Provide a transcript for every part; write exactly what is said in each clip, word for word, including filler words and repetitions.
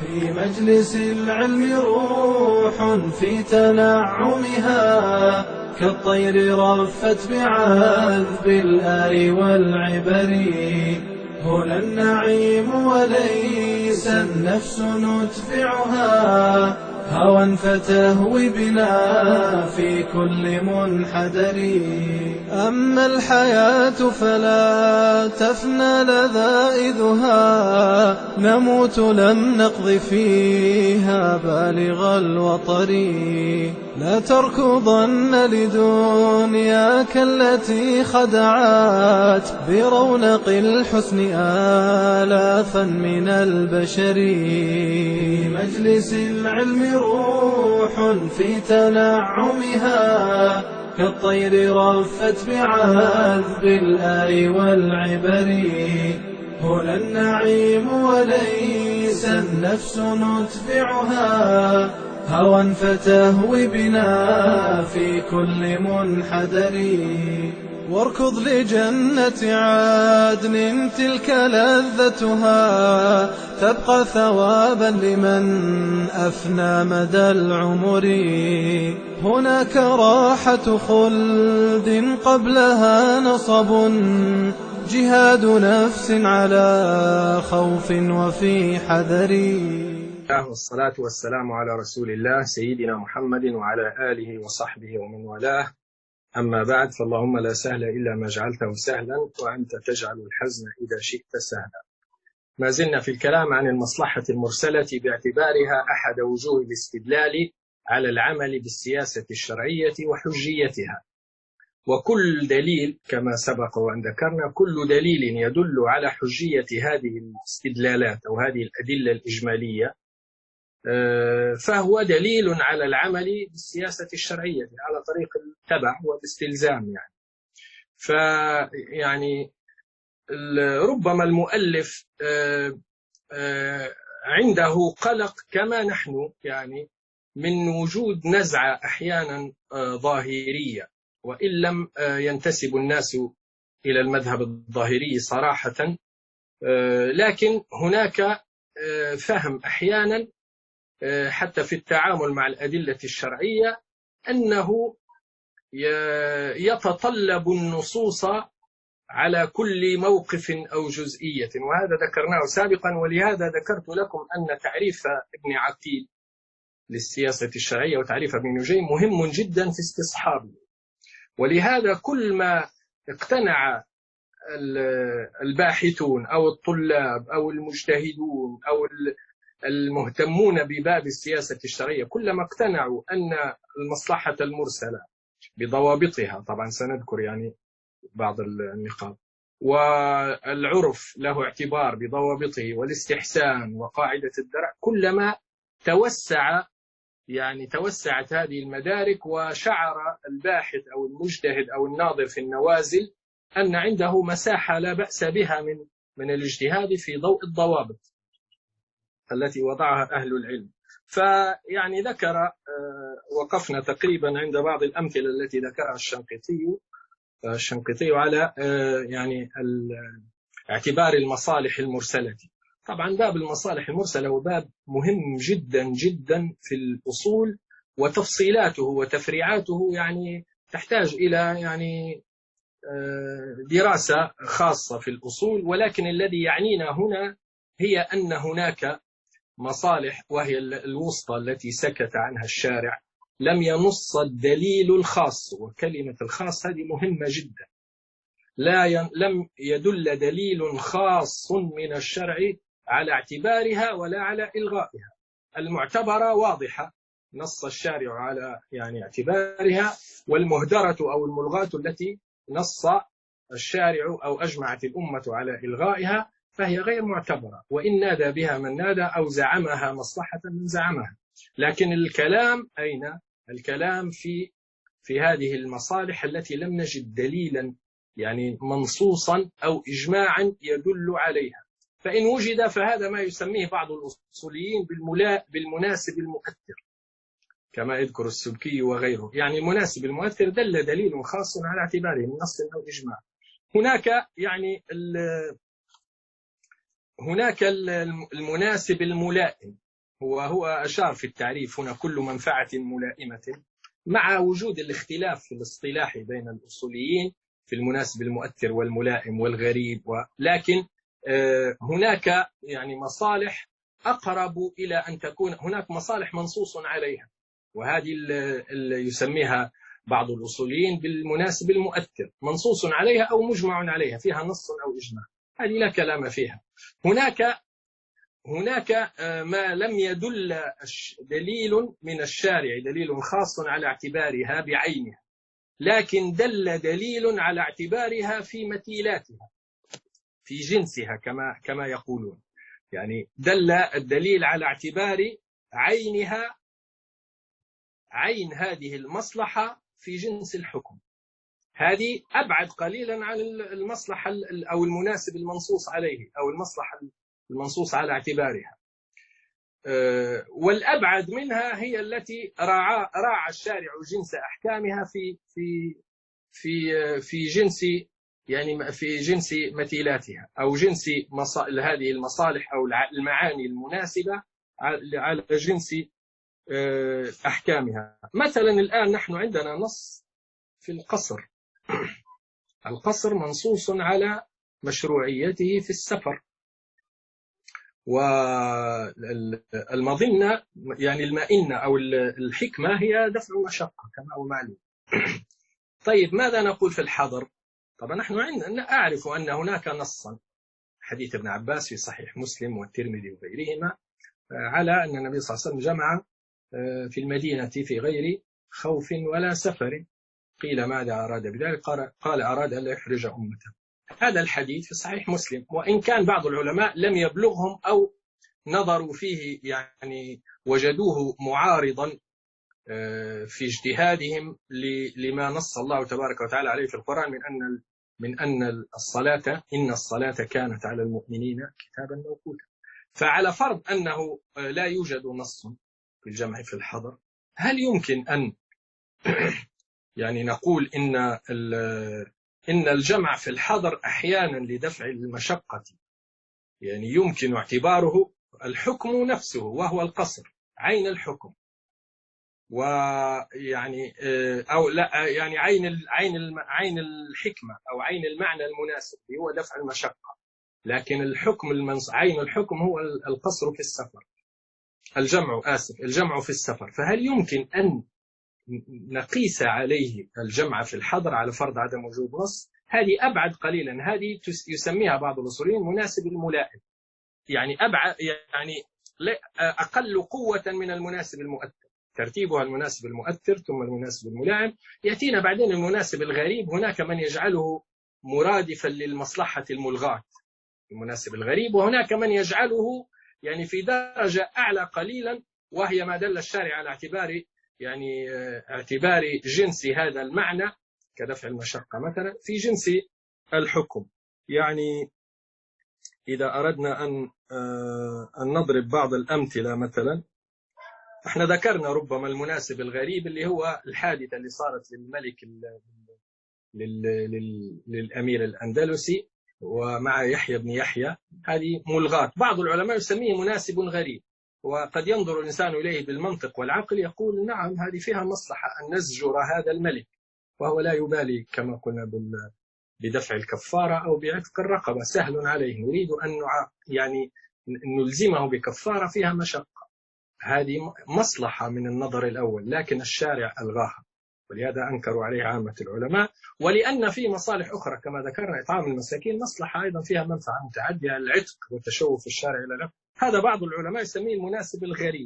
في مجلس العلم روح في تنعمها، كالطير رفت بعذب الآي والعبر. هنا النعيم وليس النفس ندفعها، هوى فتهوي بنا في كل منحدر. أما الحياة فلا تفنى لذائذها، نموت لم نقض فيها بالغ الوطر. لا تركضن لدنياك التي خدعت برونق الحسن آلافا من البشر. في مجلس العلم روح في تنعمها، كالطير رفت بعذب الآي والعبر. هنا النعيم وليس النفس ندفعها، هوى فتهوي بنا في كل منحدر. واركض لجنة عدن تلك لذتها، تبقى ثوابا لمن أفنى مدى العمر. هناك راحة خلد قبلها نصب، جهاد نفس على خوف وفي حذر. والصلاة والسلام على رسول الله سيدنا محمد وعلى آله وصحبه ومن والاه. أما بعد، فاللهم لا سهل إلا ما جعلته سهلا، وأنت تجعل الحزن إذا شئت سهلا. ما زلنا في الكلام عن المصلحة المرسلة باعتبارها أحد وجوه الاستدلال على العمل بالسياسة الشرعية وحجيتها. وكل دليل كما سبق وأن ذكرنا، كل دليل يدل على حجية هذه الاستدلالات أو هذه الأدلة الإجمالية فهو دليل على العمل بالسياسة الشرعية على طريق التبع والاستلزام. يعني فيعني ربما المؤلف عنده قلق كما نحن، يعني من وجود نزعة أحيانا ظاهرية، وإن لم ينتسب الناس إلى المذهب الظاهري صراحة، لكن هناك فهم أحيانا حتى في التعامل مع الأدلة الشرعية أنه يتطلب النصوص على كل موقف أو جزئية، وهذا ذكرناه سابقا. ولهذا ذكرت لكم أن تعريف ابن عقيل للسياسة الشرعية وتعريف ابن نجيم مهم جدا في استصحابه. ولهذا كل ما اقتنع الباحثون أو الطلاب أو المجتهدون أو المهتمون بباب السياسة الشرعية، كلما اقتنعوا أن المصلحة المرسلة بضوابطها، طبعا سنذكر يعني بعض النقاط، والعرف له اعتبار بضوابطه، والاستحسان وقاعدة الدرع، كلما توسع يعني توسعت هذه المدارك، وشعر الباحث أو المجتهد أو الناظر في النوازل أن عنده مساحة لا بأس بها من من الاجتهاد في ضوء الضوابط التي وضعها أهل العلم. فيعني ذكر وقفنا تقريبا عند بعض الأمثلة التي ذكرها الشنقيطي الشنقيطي على يعني اعتبار المصالح المرسلة. طبعا باب المصالح المرسلة هو باب مهم جدا جدا في الأصول، وتفصيلاته وتفريعاته يعني تحتاج إلى يعني دراسة خاصة في الأصول. ولكن الذي يعنينا هنا هي أن هناك مصالح، وهي الوسطى التي سكت عنها الشارع، لم ينص الدليل الخاص، وكلمة الخاص هذه مهمة جدا. لا ين... لم يدل دليل خاص من الشرع على اعتبارها ولا على إلغائها. المعتبرة واضحة، نص الشارع على يعني اعتبارها، والمهدرة أو الملغاة التي نص الشارع أو أجمعت الأمة على إلغائها فهي غير معتبرة، وإن نادى بها من نادى أو زعمها مصلحة من زعمها. لكن الكلام أين؟ الكلام في في هذه المصالح التي لم نجد دليلا يعني منصوصا أو إجماعا يدل عليها. فإن وجد فهذا ما يسميه بعض الأصوليين بالمناسب المؤثر، كما يذكر السبكي وغيره. يعني المناسب المؤثر دل دليل خاص على اعتباره من نص أو إجماع. هناك يعني هناك المناسب الملائم، هو هو أشار في التعريف هنا كل منفعة ملائمة، مع وجود الاختلاف في الاصطلاح بين الأصوليين في المناسب المؤثر والملائم والغريب، ولكن هناك يعني مصالح أقرب إلى أن تكون هناك مصالح منصوص عليها، وهذه اللي يسميها بعض الأصوليين بالمناسب المؤثر، منصوص عليها أو مجمع عليها، فيها نص أو إجماع، هذه لا كلام فيها. هناك هناك ما لم يدل دليل من الشارع، دليل خاص على اعتبارها بعينها، لكن دل دليل على اعتبارها في مثيلاتها، في جنسها كما كما يقولون، يعني دل الدليل على اعتبار عينها، عين هذه المصلحة في جنس الحكم. هذه أبعد قليلا عن المصلحة أو المناسب المنصوص عليه أو المصلحة المنصوص على اعتبارها، والأبعد منها هي التي راعى راعى الشارع جنس أحكامها في في في في جنس يعني في جنس مثيلاتها أو جنس هذه المصالح أو المعاني المناسبة على جنس أحكامها. مثلا الآن نحن عندنا نص في القصر، القصر منصوص على مشروعيته في السفر، والمظنة يعني المئنة أو الحكمة هي دفع المشقة كما هو معلوم. طيب ماذا نقول في الحضر؟ طبعا نحن عندنا أعرف أن هناك نصا، حديث ابن عباس في صحيح مسلم والترمذي وغيرهما، على أن النبي صلى الله عليه وسلم جمع في المدينة في غير خوف ولا سفر. قيل ماذا أراد بذلك؟ قال أراد أن لا يحرج أمته. هذا الحديث في صحيح مسلم، وإن كان بعض العلماء لم يبلغهم أو نظروا فيه يعني وجدوه معارضا في اجتهادهم لما نص الله تبارك وتعالى عليه في القرآن من أن من أن الصلاة إن الصلاة كانت على المؤمنين كتابا موقوتا. فعلى فرض أنه لا يوجد نص في الجمع في الحضر، هل يمكن أن يعني نقول إن إن الجمع في الحضر أحيانا لدفع المشقة يعني يمكن اعتباره الحكم نفسه وهو القصر عين الحكم، ويعني أو لا يعني عين عين عين الحكمة أو عين المعنى المناسب هو دفع المشقة، لكن الحكم المنص عين الحكم هو القصر في السفر، الجمع آسف الجمع في السفر. فهل يمكن أن نقيس عليه الجمع في الحضر على فرض عدم وجود نص؟ هذه أبعد قليلا، هذه يسميها بعض الأصوليين مناسب الملائم، يعني أبعد يعني أقل قوة من المناسب المؤثر، ترتيبها المناسب المؤثر ثم المناسب الملائم، يأتينا بعدين المناسب الغريب. هناك من يجعله مرادفا للمصلحة الملغاة المناسب الغريب، وهناك من يجعله يعني في درجة أعلى قليلا، وهي ما دل الشارع على اعتبار يعني اعتبار جنس هذا المعنى كدفع المشقة مثلا في جنس الحكم. يعني إذا أردنا أن أن نضرب بعض الأمثلة، مثلا احنا ذكرنا ربما المناسب الغريب اللي هو الحادثة اللي صارت للملك للأمير الأندلسي ومع يحيى بن يحيى، هذه ملغاة. بعض العلماء يسميه مناسب غريب، وقد ينظر الإنسان إليه بالمنطق والعقل يقول نعم هذه فيها مصلحة أن نزجر هذا الملك، وهو لا يبالي كما قلنا بدفع الكفارة أو بعتق الرقبة، سهل عليه، نريد أن يعني نلزمه بكفارة فيها مشقة، هذه مصلحة من النظر الأول، لكن الشارع ألغاها، ولهذا أنكروا عليه عامة العلماء. ولأن في مصالح أخرى كما ذكرنا إطعام المساكين مصلحة أيضا فيها منفعة متعدية، العتق والتشوف الشارع إلى العتق، هذا بعض العلماء يسميه المناسب الغريب.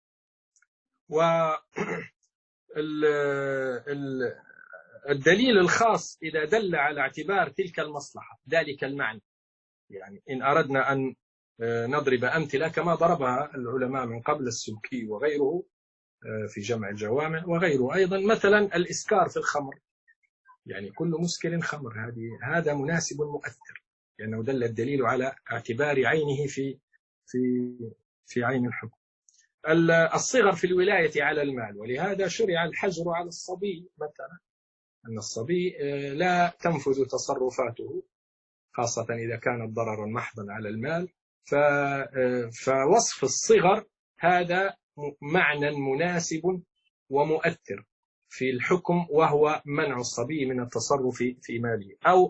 والدليل الخاص إذا دل على اعتبار تلك المصلحة ذلك المعنى، يعني إن أردنا أن نضرب أمثلة كما ضربها العلماء من قبل السلكي وغيره في جمع الجوامع وغيره أيضا، مثلا الإسكار في الخمر، يعني كل مسكر خمر، هذه هذا مناسب مؤثر لأنه دل الدليل على اعتبار عينه في في في عين الحكم. الصغر في الولاية على المال، ولهذا شرع الحجر على الصبي مثلا، أن الصبي لا تنفذ تصرفاته خاصة إذا كانت ضررا محضا على المال، فوصف الصغر هذا معنى مناسب ومؤثر في الحكم، وهو منع الصبي من التصرف في ماله أو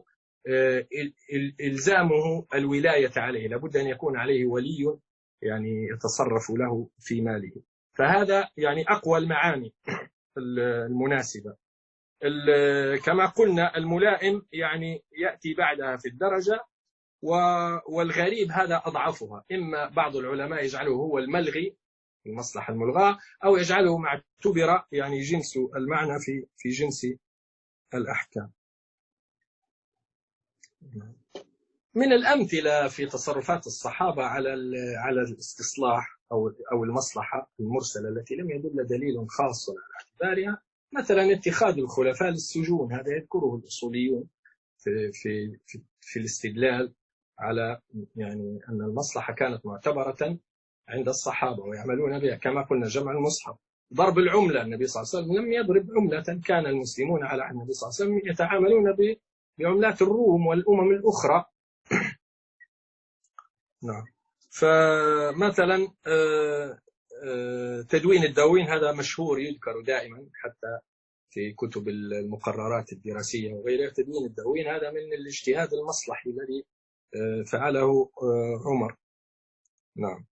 إلزامه الولاية عليه، لابد أن يكون عليه ولي يعني يتصرف له في ماله. فهذا يعني أقوى المعاني المناسبة. كما قلنا الملائم يعني يأتي بعدها في الدرجة، والغريب هذا أضعفها. إما بعض العلماء يجعله هو الملغي، المصلحة الملغاة، أو يجعله مع اعتبر يعني جنس المعنى في في جنس الأحكام. من الأمثلة في تصرفات الصحابة على على الاستصلاح أو أو المصلحة المرسلة التي لم يدل دليل خاص على اعتبارها، مثلا اتخاذ الخلفاء للسجون، هذا يذكره الأصوليون في في في, في الاستدلال على يعني أن المصلحة كانت معتبرة عند الصحابة ويعملون بها، كما قلنا جمع المصحف. ضرب العملة، النبي صلى الله عليه وسلم لم يضرب عملة، كان المسلمون على عهد النبي صلى الله عليه وسلم يتعاملون بعملات الروم والأمم الأخرى. نعم. فمثلا تدوين الدواوين هذا مشهور يذكر دائما حتى في كتب المقررات الدراسية وغيرها. تدوين الدواوين هذا من الاجتهاد المصلحي الذي فعله عمر. نعم.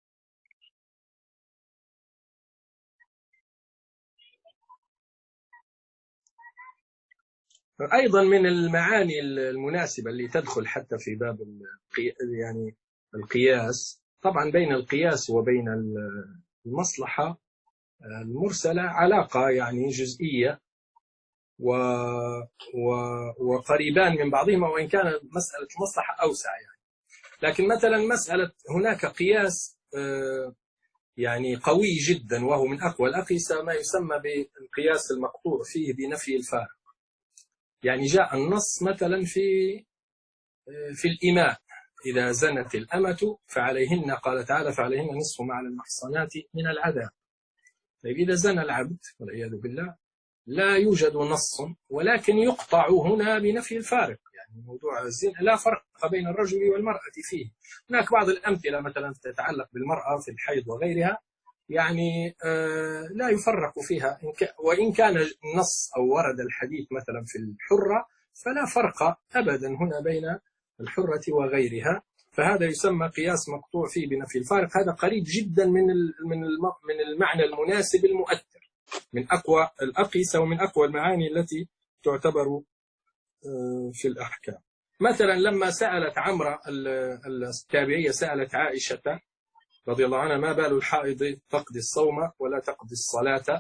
أيضا من المعاني المناسبة اللي تدخل حتى في باب يعني القياس، طبعا بين القياس وبين المصلحة المرسلة علاقة يعني جزئية و... و... وقريبان من بعضهما، وإن كان مسألة المصلحة أوسع يعني. لكن مثلا مسألة هناك قياس يعني قوي جدا، وهو من أقوى الأقيسة، ما يسمى بالقياس المقطوع فيه بنفي الفارق. يعني جاء النص مثلا في في الإماء، إذا زنت الأمة فعليهن، قال تعالى فعليهن نصف ما على المحصنات من العذاب. طيب إذا زنى العبد والعياذ بالله لا يوجد نص، ولكن يقطع هنا بنفي الفارق. يعني موضوع الزنا لا فرق بين الرجل والمرأة فيه. هناك بعض الأمثلة مثلا تتعلق بالمرأة في الحيض وغيرها، يعني آه لا يفرق فيها، وإن كان النص أو ورد الحديث مثلا في الحرة فلا فرق أبدا هنا بين الحرة وغيرها. فهذا يسمى قياس مقطوع فيه بنفي الفارق. هذا قريب جدا من من من المعنى المناسب المؤثر، من أقوى الأقيسة ومن أقوى المعاني التي تعتبر في الأحكام. مثلا لما سألت عمرة التابعية، سألت عائشة رضي الله عنها ما بال الحائض تقضي الصوم ولا تقضي الصلاة،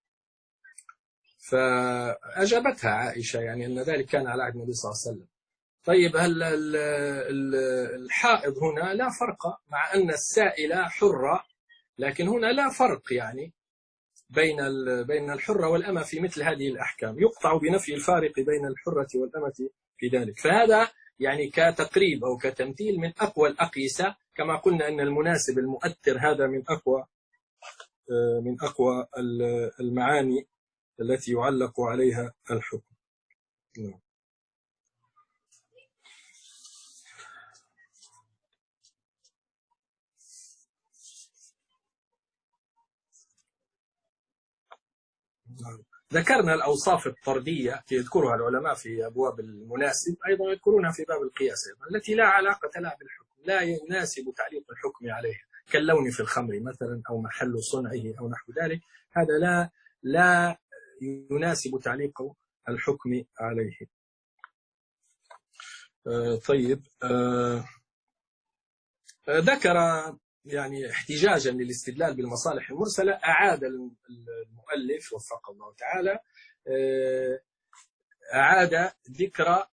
فأجابتها عائشة يعني أن ذلك كان على عهد النبي صلى الله عليه وسلم. طيب هل الحائض هنا لا فرق، مع أن السائلة حرة، لكن هنا لا فرق يعني بين بين الحرة والأمة في مثل هذه الأحكام، يقطع بنفي الفارق بين الحرة والأمة في ذلك. فهذا يعني كتقريب أو كتمثيل من أقوى الأقيسة. كما قلنا أن المناسب المؤثر هذا من أقوى من أقوى المعاني التي يعلق عليها الحكم. ذكرنا الأوصاف الطردية يذكرها العلماء في أبواب المناسب، أيضا يذكرونها في باب القياس التي لا علاقة لها بالحكم، لا يناسب تعليق الحكم عليها، كاللون في الخمر مثلا أو محل صنعه أو نحو ذلك. هذا لا لا يناسب تعليق الحكم عليه. آه طيب آه ذكر يعني احتجاجا للاستدلال بالمصالح المرسلة، أعاد المؤلف وفقه الله تعالى أعاد ذكر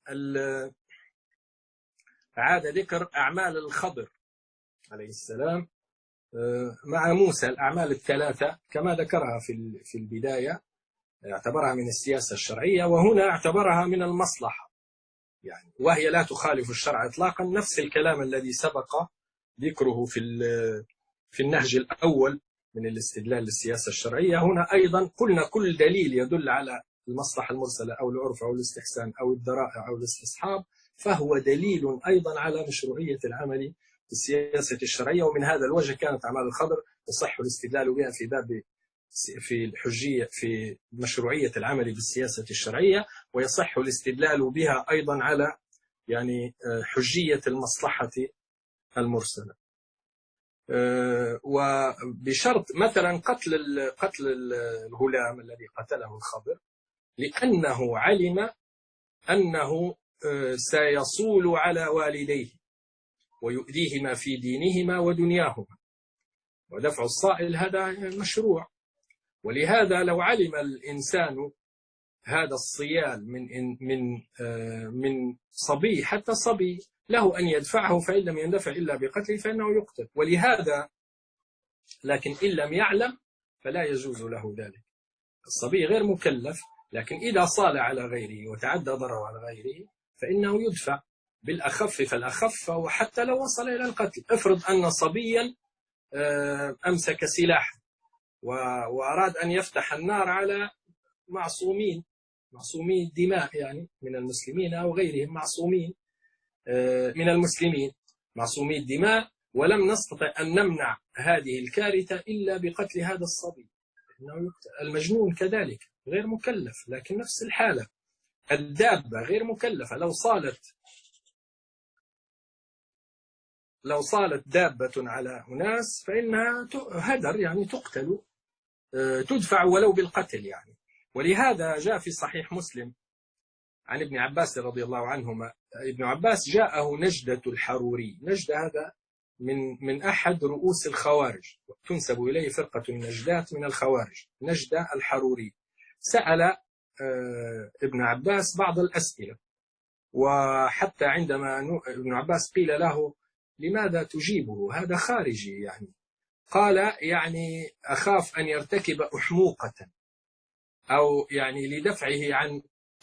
أعاد ذكر أعمال الخضر عليه السلام مع موسى، الأعمال الثلاثة كما ذكرها في في البداية، اعتبرها من السياسة الشرعية، وهنا اعتبرها من المصلحة يعني، وهي لا تخالف الشرع إطلاقا. نفس الكلام الذي سبق ذكره في في النهج الأول من الاستدلال للسياسة الشرعية. هنا أيضا قلنا كل دليل يدل على المصلحة المرسلة أو العرف أو الاستحسان أو الذرائع أو الاستصحاب فهو دليل أيضا على مشروعية العمل بالسياسة الشرعية. ومن هذا الوجه كانت أعمال الخضر يصح الاستدلال بها في باب في الحجية في مشروعية العمل بالسياسة الشرعية، ويصح الاستدلال بها أيضا على يعني حجية المصلحة المرسلة. وبشرط مثلا قتل قتل الغلام الذي قتله الخضر لأنه علم أنه سيصول على والديه ويؤذيهما في دينهما ودنياهما، ودفع الصائل هذا مشروع. ولهذا لو علم الإنسان هذا الصيال من من من صبي حتى صبي له أن يدفعه، فإن لم يندفع إلا بقتله فإنه يقتل. ولهذا لكن إن لم يعلم فلا يجوز له ذلك. الصبي غير مكلف، لكن إذا صال على غيره وتعدى ضرره على غيره فإنه يدفع بالأخف فالأخف، وحتى لو وصل إلى القتل. افرض أن صبيا أمسك سلاحا وأراد أن يفتح النار على معصومين معصومي الدماء، يعني من المسلمين أو غيرهم، معصومين من المسلمين معصومي الدماء، ولم نستطع أن نمنع هذه الكارثة إلا بقتل هذا الصبي. المجنون كذلك غير مكلف، لكن نفس الحالة. الدابة غير مكلفة، لو صالت لو صالت دابة على أناس فإنها هدر، يعني تقتل، تدفع ولو بالقتل يعني. ولهذا جاء في صحيح مسلم عن ابن عباس رضي الله عنهما، ابن عباس جاءه نجدة الحروري. نجدة هذا من من أحد رؤوس الخوارج، تنسب إليه فرقة النجدات من الخوارج. نجدة الحروري سأل ابن عباس بعض الأسئلة، وحتى عندما ابن عباس قيل له لماذا تجيبه هذا خارجي يعني، قال يعني أخاف أن يرتكب أحموقة، أو يعني لدفعه عن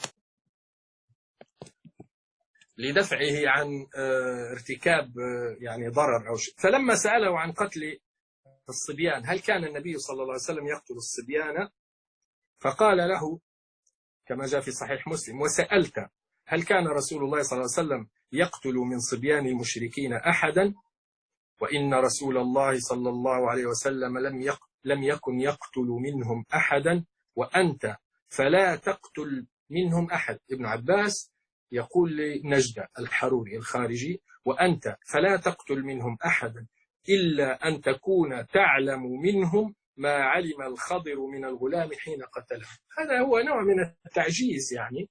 لدفعه عن ارتكاب يعني ضرر أو شيء. فلما سأله عن قتل الصبيان، هل كان النبي صلى الله عليه وسلم يقتل الصبيان؟ فقال له كما جاء في صحيح مسلم: وسألت هل كان رسول الله صلى الله عليه وسلم يقتل من صبيان المشركين أحدا؟ وإن رسول الله صلى الله عليه وسلم لم لم يكن يقتل منهم أحدا، وأنت فلا تقتل منهم أحد. ابن عباس يقول لنجدة الحروري الخارجي: وأنت فلا تقتل منهم أحدا إلا أن تكون تعلم منهم ما علم الخضر من الغلام حين قتله. هذا هو نوع من التعجيز يعني،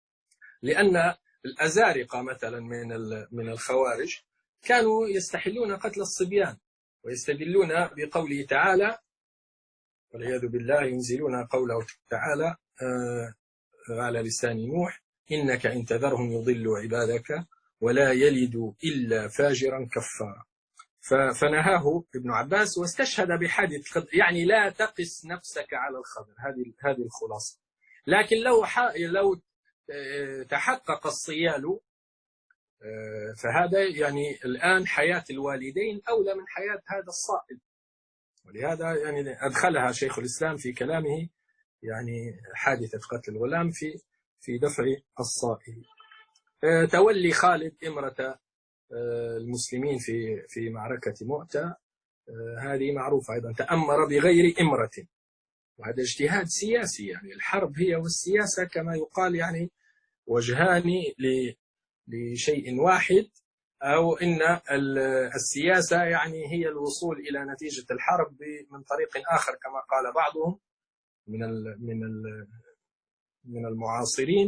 لأن الأزارقة مثلا من من الخوارج كانوا يستحلون قتل الصبيان ويستدلون بقوله تعالى والعياذ بالله، ينزلون قوله تعالى على لسان نوح: إنك إن تذرهم يضلوا عبادك ولا يلدوا إلا فاجرا كفارا. فنهاه ابن عباس واستشهد بحادث الخضر، يعني لا تقس نفسك على الخضر. هذه هذه الخلاصة. لكن لو لو تحقق الصيال فهذا يعني الآن حياة الوالدين أولى من حياة هذا الصائل. ولهذا يعني أدخلها شيخ الإسلام في كلامه يعني حادثة قتل الغلام في في دفع الصائل. تولي خالد إمرة المسلمين في في معركة مؤتة هذه معروفة أيضا، تأمر بغير إمرة، وهذا اجتهاد سياسي. يعني الحرب هي والسياسة كما يقال يعني وجهان لشيء واحد، أو إن السياسة يعني هي الوصول إلى نتيجة الحرب من طريق آخر كما قال بعضهم من من من المعاصرين.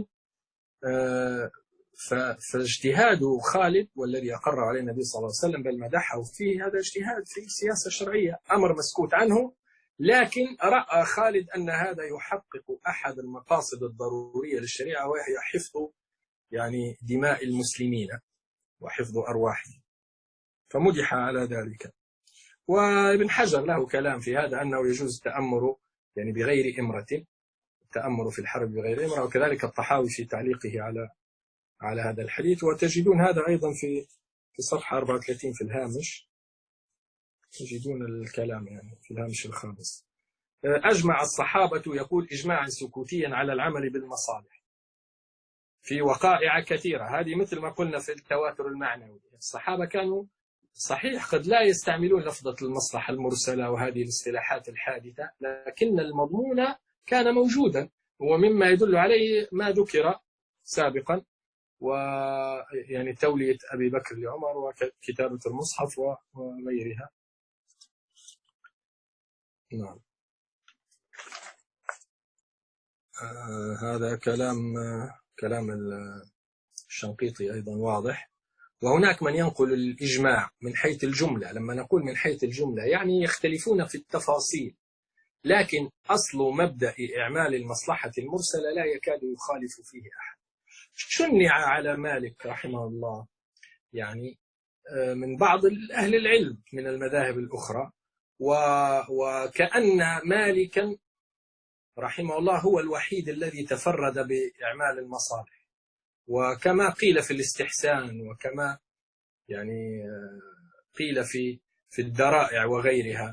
فاجتهاد خالد والذي أقر عليه النبي صلى الله عليه وسلم بل مدحه فيه، هذا اجتهاد في السياسة الشرعية، أمر مسكوت عنه. لكن رأى خالد أن هذا يحقق أحد المقاصد الضرورية للشريعة، وهي حفظ يعني دماء المسلمين وحفظ أرواحهم، فمدح على ذلك. وابن حجر له كلام في هذا أنه يجوز التأمر يعني بغير إمرة، التأمر في الحرب بغير إمرة، وكذلك الطحاوي في تعليقه على على هذا الحديث. وتجدون هذا أيضا في في صفحة أربعة وثلاثين في الهامش، تجدون الكلام يعني في الهامش الخامس. أجمع الصحابة، يقول إجماعا سكوتيا، على العمل بالمصالح في وقائع كثيرة. هذه مثل ما قلنا في التواتر المعنوي، الصحابة كانوا صحيح قد لا يستعملون لفظة المصلحة المرسلة وهذه الاصطلاحات الحادثة، لكن المضمون كان موجودا، ومما يدل عليه ما ذكر سابقا، ويعني تولية أبي بكر لعمر وكتابة المصحف وغيرها. نعم. آه هذا كلام آه كلام الشنقيطي أيضا واضح. وهناك من ينقل الإجماع من حيث الجملة. لما نقول من حيث الجملة يعني يختلفون في التفاصيل، لكن أصل مبدأ إعمال المصلحة المرسلة لا يكاد يخالف فيه أحد. شنع على مالك رحمه الله يعني من بعض أهل العلم من المذاهب الأخرى، وكأن مالكا رحمه الله هو الوحيد الذي تفرد بإعمال المصالح، وكما قيل في الاستحسان، وكما يعني قيل في في الذرائع وغيرها،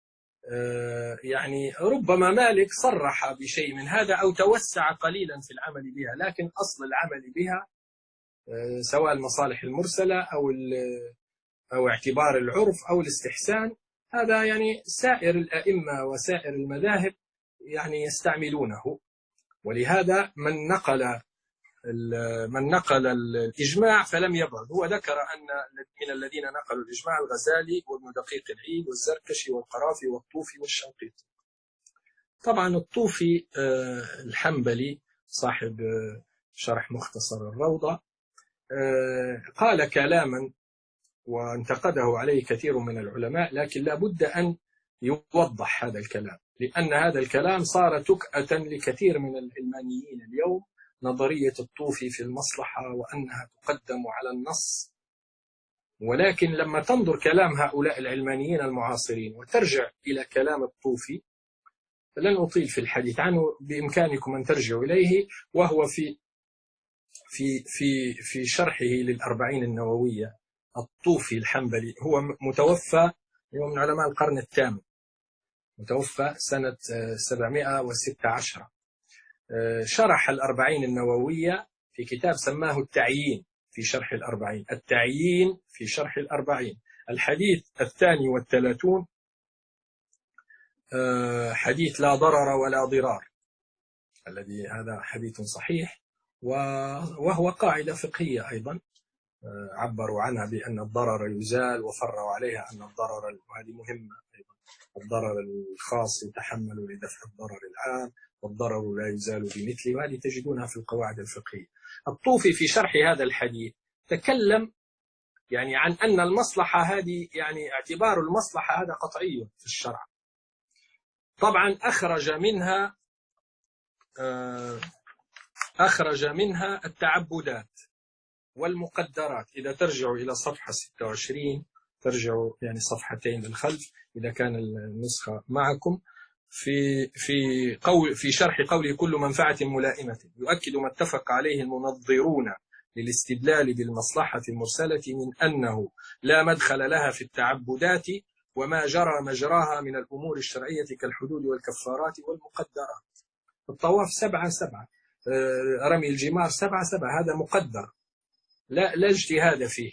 يعني ربما مالك صرح بشيء من هذا أو توسع قليلا في العمل بها، لكن أصل العمل بها سواء المصالح المرسلة أو أو اعتبار العرف أو الاستحسان، هذا يعني سائر الأئمة وسائر المذاهب يعني يستعملونه. ولهذا من نقل من نقل الإجماع فلم يبعد. هو ذكر أن من الذين نقلوا الإجماع الغزالي وابن دقيق العيد والزركشي والقرافي والطوفي والشنقيطي. طبعا الطوفي الحنبلي صاحب شرح مختصر الروضة قال كلاما وانتقده عليه كثير من العلماء، لكن لا بد أن يوضح هذا الكلام، لأن هذا الكلام صار تكأة لكثير من العلمانيين اليوم، نظرية الطوفي في المصلحة وأنها تقدم على النص. ولكن لما تنظر كلام هؤلاء العلمانيين المعاصرين وترجع إلى كلام الطوفي، لن أطيل في الحديث عنه، بإمكانكم أن ترجعوا إليه، وهو في في في في شرحه للأربعين النووية. الطوفي الحنبلي هو متوفى من علماء القرن الثامن، متوفى سنة سبعمائة وستة عشر. شرح الأربعين النووية في كتاب سماه التعيين في شرح الأربعين، التعيين في شرح الأربعين. الحديث الثاني والثلاثون حديث لا ضرر ولا ضرار، الذي هذا حديث صحيح، وهو قاعدة فقهية أيضا عبروا عنها بأن الضرر يزال، وفروا عليها أن الضرر، وهذه مهمة أيضا، الضرر الخاص يتحمل لدفع الضرر العام، والضرر لا يزال بمثله، وهذه تجدونها في القواعد الفقهية. الطوفي في شرح هذا الحديث تكلم يعني عن أن المصلحة هذه، يعني اعتبار المصلحة هذا قطعي في الشرع. طبعا أخرج منها أخرج منها التعبدات والمقدرات. إذا ترجعوا إلى صفحة ستة وعشرين، ترجعوا يعني صفحتين للخلف إذا كان النسخة معكم، في في قول في شرح قوله كل منفعة ملائمة، يؤكد ما اتفق عليه المنظرون للاستدلال بالمصلحة المرسلة من أنه لا مدخل لها في التعبدات وما جرى مجراها من الأمور الشرعية كالحدود والكفارات والمقدرات. الطواف سبعة سبعة، رمي الجمار سبعة سبعة، هذا مقدر لا لا اجتهاد فيه.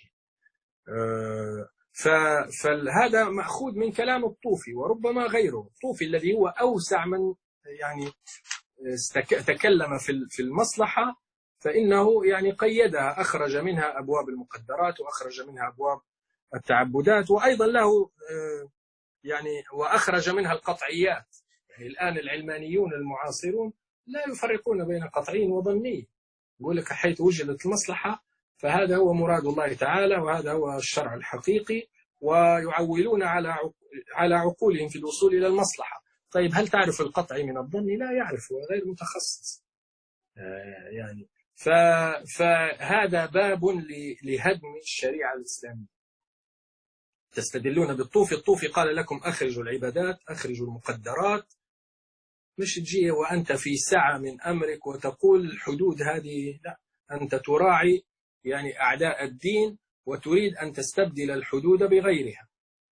فهذا مأخوذ من كلام الطوفي وربما غيره. الطوفي الذي هو أوسع من يعني تكلم في المصلحة، فإنه يعني قيدها، أخرج منها أبواب المقدرات وأخرج منها أبواب التعبدات، وأيضا له يعني وأخرج منها القطعيات. يعني الآن العلمانيون المعاصرون لا يفرقون بين قطعي وظني، يقول لك حيث وجدت المصلحة فهذا هو مراد الله تعالى وهذا هو الشرع الحقيقي، ويعولون على على عقولهم في الوصول إلى المصلحة. طيب هل تعرف القطعي من الظني؟ لا يعرف، هو غير متخصص. آه يعني فهذا باب لهدم الشريعة الإسلامية. تستدلون بالطوفي، الطوفي قال لكم أخرجوا العبادات، أخرجوا المقدرات، مش تجي وأنت في سعة من أمرك وتقول الحدود هذه، لا، أنت تراعي يعني أعداء الدين وتريد أن تستبدل الحدود بغيرها،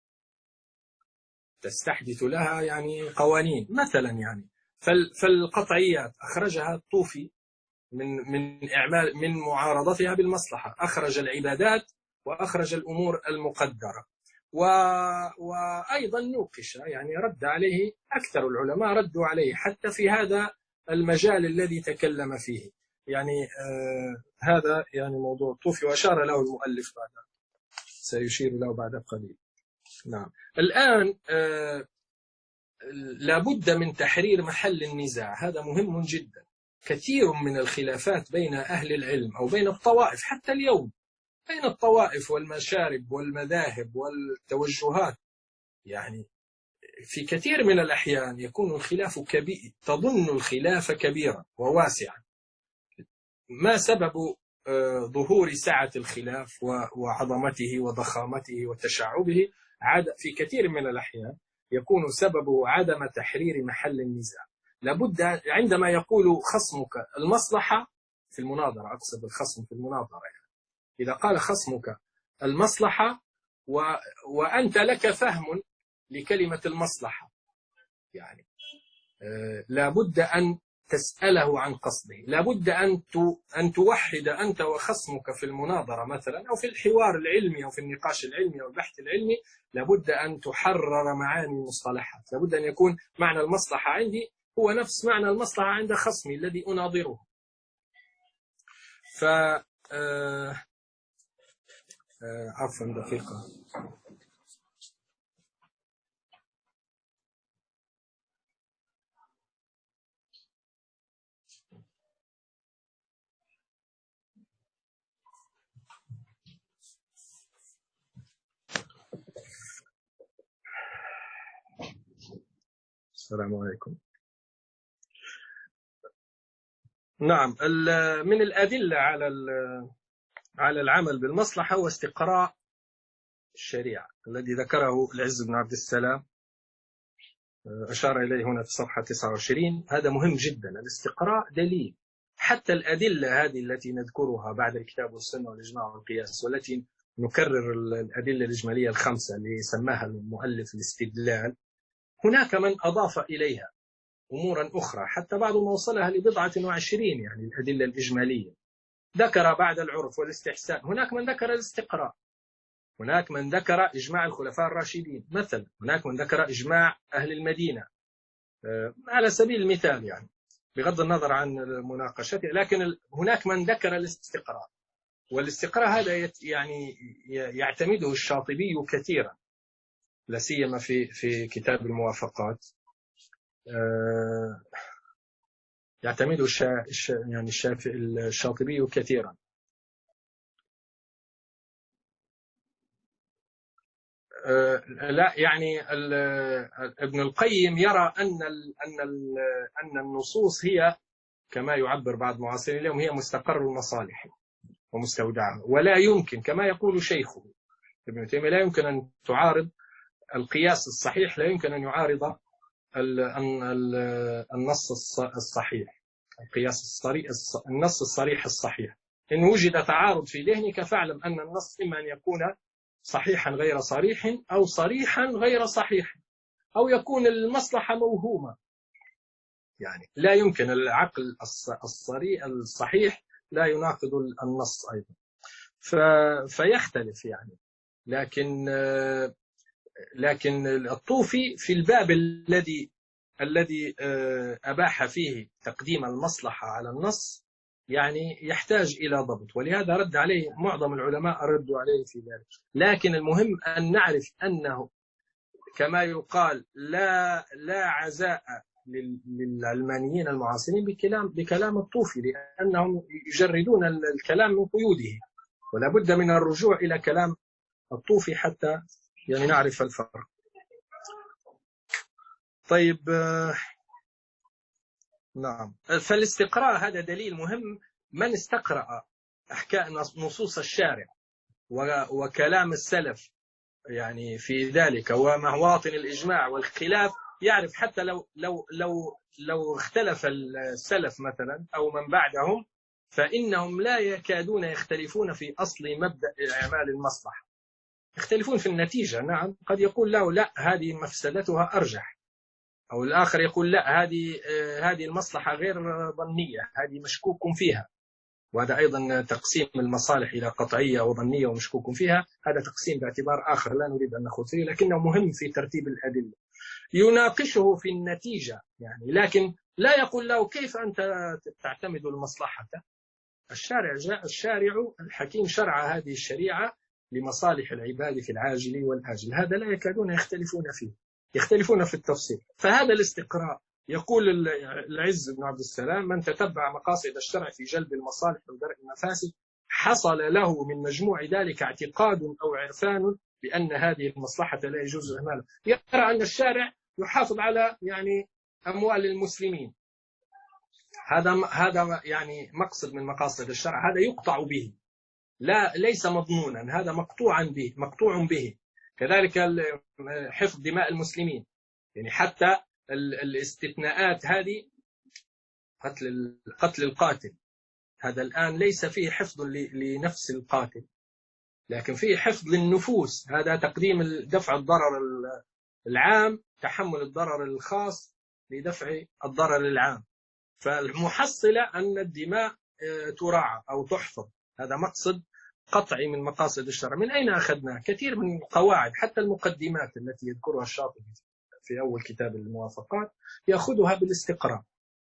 تستحدث لها يعني قوانين مثلا. يعني فالقطعيات أخرجها الطوفي من من إعمال من معارضتها بالمصلحة، أخرج العبادات وأخرج الأمور المقدرة. و... وأيضا نوقش، يعني رد عليه أكثر العلماء، ردوا عليه حتى في هذا المجال الذي تكلم فيه. يعني آه هذا يعني موضوع الطوفي، وأشار له المؤلف بعد، سيشير له بعد قليل. نعم. الآن آه لابد من تحرير محل النزاع، هذا مهم جدا. كثير من الخلافات بين أهل العلم أو بين الطوائف حتى اليوم، بين الطوائف والمشارب والمذاهب والتوجهات، يعني في كثير من الأحيان يكون الخلاف كبير، تظن الخلاف كبيرا وواسعا. ما سبب ظهور سعة الخلاف وعظمته وضخامته وتشعبه؟ في كثير من الأحيان يكون سببه عدم تحرير محل النزاع. لابد عندما يقول خصمك المصلحة في المناظرة، أقصد الخصم في المناظرة، يعني إذا قال خصمك المصلحة و... وأنت لك فهم لكلمة المصلحة، يعني آه لابد أن تسأله عن قصده، لابد أن أن توحد أنت وخصمك في المناظرة مثلا، أو في الحوار العلمي أو في النقاش العلمي أو البحث العلمي، لابد أن تحرر معاني المصطلحات. لابد أن يكون معنى المصلحة عندي هو نفس معنى المصلحة عند خصمي الذي أناظره. ف آه آه عفوا دقيقة. السلام عليكم. نعم. من الأدلة على على العمل بالمصلحة هو استقراء الشريعة الذي ذكره العز بن عبد السلام، أشار إليه هنا في صفحة تسعة وعشرين. هذا مهم جدا. الاستقراء دليل. حتى الأدلة هذه التي نذكرها بعد الكتاب والسنة والإجماع والقياس، والتي نكرر الأدلة الإجمالية الخمسة اللي سماها المؤلف الاستدلال، هناك من أضاف إليها أمورا أخرى، حتى بعض ما وصلها لبضعة وعشرين، يعني الأدلة الإجمالية. ذكر بعد العرف والاستحسان، هناك من ذكر الاستقراء، هناك من ذكر إجماع الخلفاء الراشدين مثلا، هناك من ذكر إجماع أهل المدينة على سبيل المثال، يعني بغض النظر عن مناقشته، لكن هناك من ذكر الاستقراء. والاستقراء هذا يعني يعتمده الشاطبي كثيرا، لا سيما في في كتاب الموافقات، يعتمده الشا يعني الشاطبي كثيرا. لا يعني ابن القيم يرى أن أن أن النصوص هي كما يعبر بعض معاصرين اليوم هي مستقر المصالح ومستودعها، ولا يمكن كما يقول شيخه ابن تيمية لا يمكن أن تعارض القياس الصحيح، لا يمكن أن يعارض النص الصحيح، القياس الصريح، النص الصريح الصحيح. إن وجد تعارض في ذهنك فاعلم أن النص إما أن يكون صحيحا غير صريح أو صريحا غير صحيح، أو يكون المصلحة موهومة. يعني لا يمكن العقل الصريح الصحيح لا يناقض النص أيضا، فيختلف يعني. لكن لكن الطوفي في الباب الذي الذي أباح فيه تقديم المصلحة على النص يعني يحتاج إلى ضبط، ولهذا رد عليه معظم العلماء، ردوا عليه في ذلك. لكن المهم أن نعرف أنه كما يقال لا لا عزاء للعلمانيين المعاصرين بكلام بكلام الطوفي، لأنهم يجردون الكلام من قيوده، ولا بد من الرجوع إلى كلام الطوفي حتى يعني نعرف الفرق. طيب نعم. فالاستقراء هذا دليل مهم. من استقرأ أحكام نصوص الشارع وكلام السلف يعني في ذلك ومواطن الإجماع والخلاف، يعرف حتى لو لو لو لو اختلف السلف مثلا أو من بعدهم، فإنهم لا يكادون يختلفون في أصل مبدأ إعمال المصلحة. يختلفون في النتيجة، نعم، قد يقول له لا هذه مفسدتها أرجح، أو الآخر يقول لا هذه هذه المصلحة غير ظنية، هذه مشكوك فيها، وهذا أيضا تقسيم المصالح إلى قطعية وظنية ومشكوك فيها، هذا تقسيم باعتبار آخر لا نريد أن نخوض فيه، لكنه مهم في ترتيب الأدلة. يناقشه في النتيجة يعني، لكن لا يقول له كيف أنت تعتمد المصلحة. الشارع جاء الشارع الحكيم شرع هذه الشريعة لمصالح العباد في العاجل والآجل، هذا لا يكادون يختلفون فيه، يختلفون في التفصيل. فهذا الاستقراء، يقول العز بن عبد السلام: من تتبع مقاصد الشرع في جلب المصالح ودرء المفاسد حصل له من مجموع ذلك اعتقاد أو عرفان بأن هذه المصلحة لا يجوز إهمالها. يرى أن الشارع يحافظ على يعني أموال المسلمين، هذا هذا يعني مقصد من مقاصد الشرع، هذا يقطع به، لا ليس مضمونا، هذا مقطوعا به مقطوع به. كذلك حفظ دماء المسلمين، يعني حتى الاستثناءات هذه، قتل قتل القاتل، هذا الآن ليس فيه حفظ لنفس القاتل، لكن فيه حفظ للنفوس، هذا تقديم دفع الضرر العام، تحمل الضرر الخاص لدفع الضرر العام. فالمحصلة أن الدماء تراعى أو تحفظ، هذا مقصد قطعي من مقاصد الشرع. من أين أخذنا؟ كثير من القواعد، حتى المقدمات التي يذكرها الشاطبي في أول كتاب الموافقات يأخذها بالاستقراء.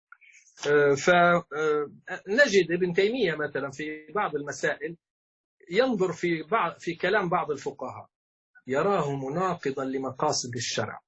فنجد ابن تيمية مثلا في بعض المسائل ينظر في بعض في كلام بعض الفقهاء يراه مناقضا لمقاصد الشرع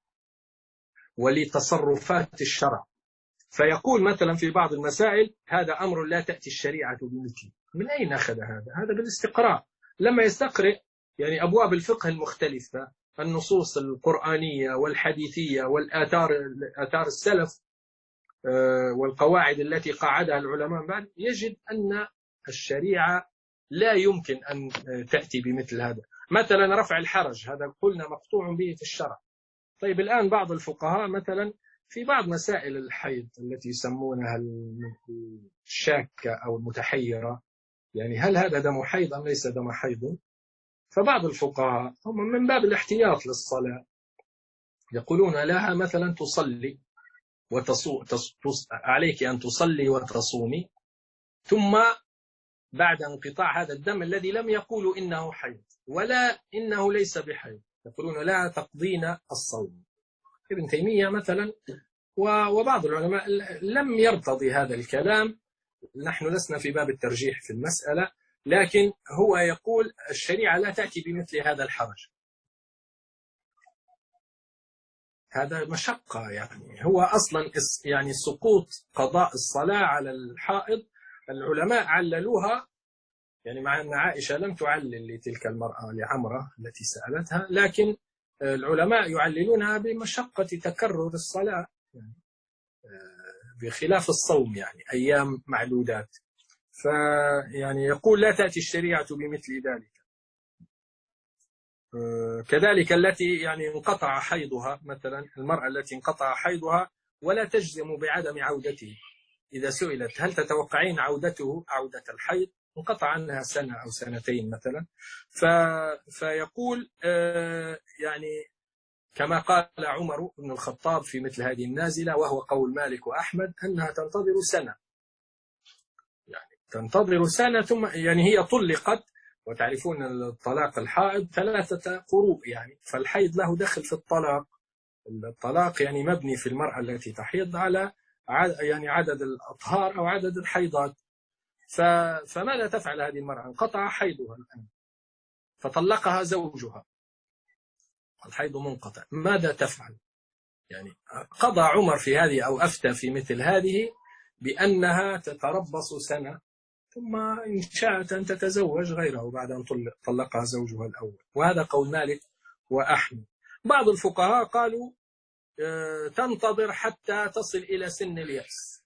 ولتصرفات الشرع، فيقول مثلا في بعض المسائل هذا أمر لا تأتي الشريعة بمثله. من أين أخذ هذا؟ هذا بالاستقراء، لما يستقرئ يعني أبواب الفقه المختلفة، النصوص القرآنية والحديثية والآثار آثار السلف والقواعد التي قاعدها العلماء بعد، يجد أن الشريعة لا يمكن أن تأتي بمثل هذا. مثلا رفع الحرج، هذا قلنا مقطوع به في الشرع. طيب الآن بعض الفقهاء مثلا في بعض مسائل الحيض التي يسمونها الشاكة أو المتحيرة، يعني هل هذا دم حيض أم ليس دم حيض؟ فبعض الفقهاء هم من باب الاحتياط للصلاة يقولون لها مثلا تصلي وتصوم، عليك أن تصلي وتصومي، ثم بعد انقطاع هذا الدم الذي لم يقولوا إنه حيض ولا إنه ليس بحيض، يقولون لا تقضين الصوم. ابن تيمية مثلا وبعض العلماء لم يرتضي هذا الكلام. نحن لسنا في باب الترجيح في المسألة، لكن هو يقول الشريعة لا تأتي بمثل هذا الحرج، هذا مشقة. يعني هو أصلا يعني سقوط قضاء الصلاة على الحائض العلماء عللوها، يعني مع أن عائشة لم تعلل لتلك المرأة لعمرة التي سألتها، لكن العلماء يعللونها بمشقة تكرر الصلاة، يعني بخلاف الصوم يعني أيام معدودات. فيعني يقول لا تأتي الشريعة بمثل ذلك. كذلك التي يعني انقطع حيضها، مثلا المرأة التي انقطع حيضها ولا تجزم بعدم عودته، إذا سئلت هل تتوقعين عودته عودة الحيض، انقطع عنها سنة أو سنتين مثلا، ف... فيقول يعني كما قال عمر بن الخطاب في مثل هذه النازلة، وهو قول مالك وأحمد، أنها تنتظر سنة، يعني تنتظر سنة ثم يعني هي طلقت، وتعرفون الطلاق الحائض ثلاثة قروء، يعني فالحيض له دخل في الطلاق. الطلاق يعني مبني في المرأة التي تحيض على يعني عدد الأطهار أو عدد الحيضات. فماذا تفعل هذه المرأة؟ انقطع حيضها الآن فطلقها زوجها، الحيض منقطع، ماذا تفعل؟ يعني قضى عمر في هذه أو أفتى في مثل هذه بأنها تتربص سنة، ثم إن شاءت أن تتزوج غيره بعد أن طلقها زوجها الأول، وهذا قول مالك وأحمد. بعض الفقهاء قالوا تنتظر حتى تصل إلى سن اليأس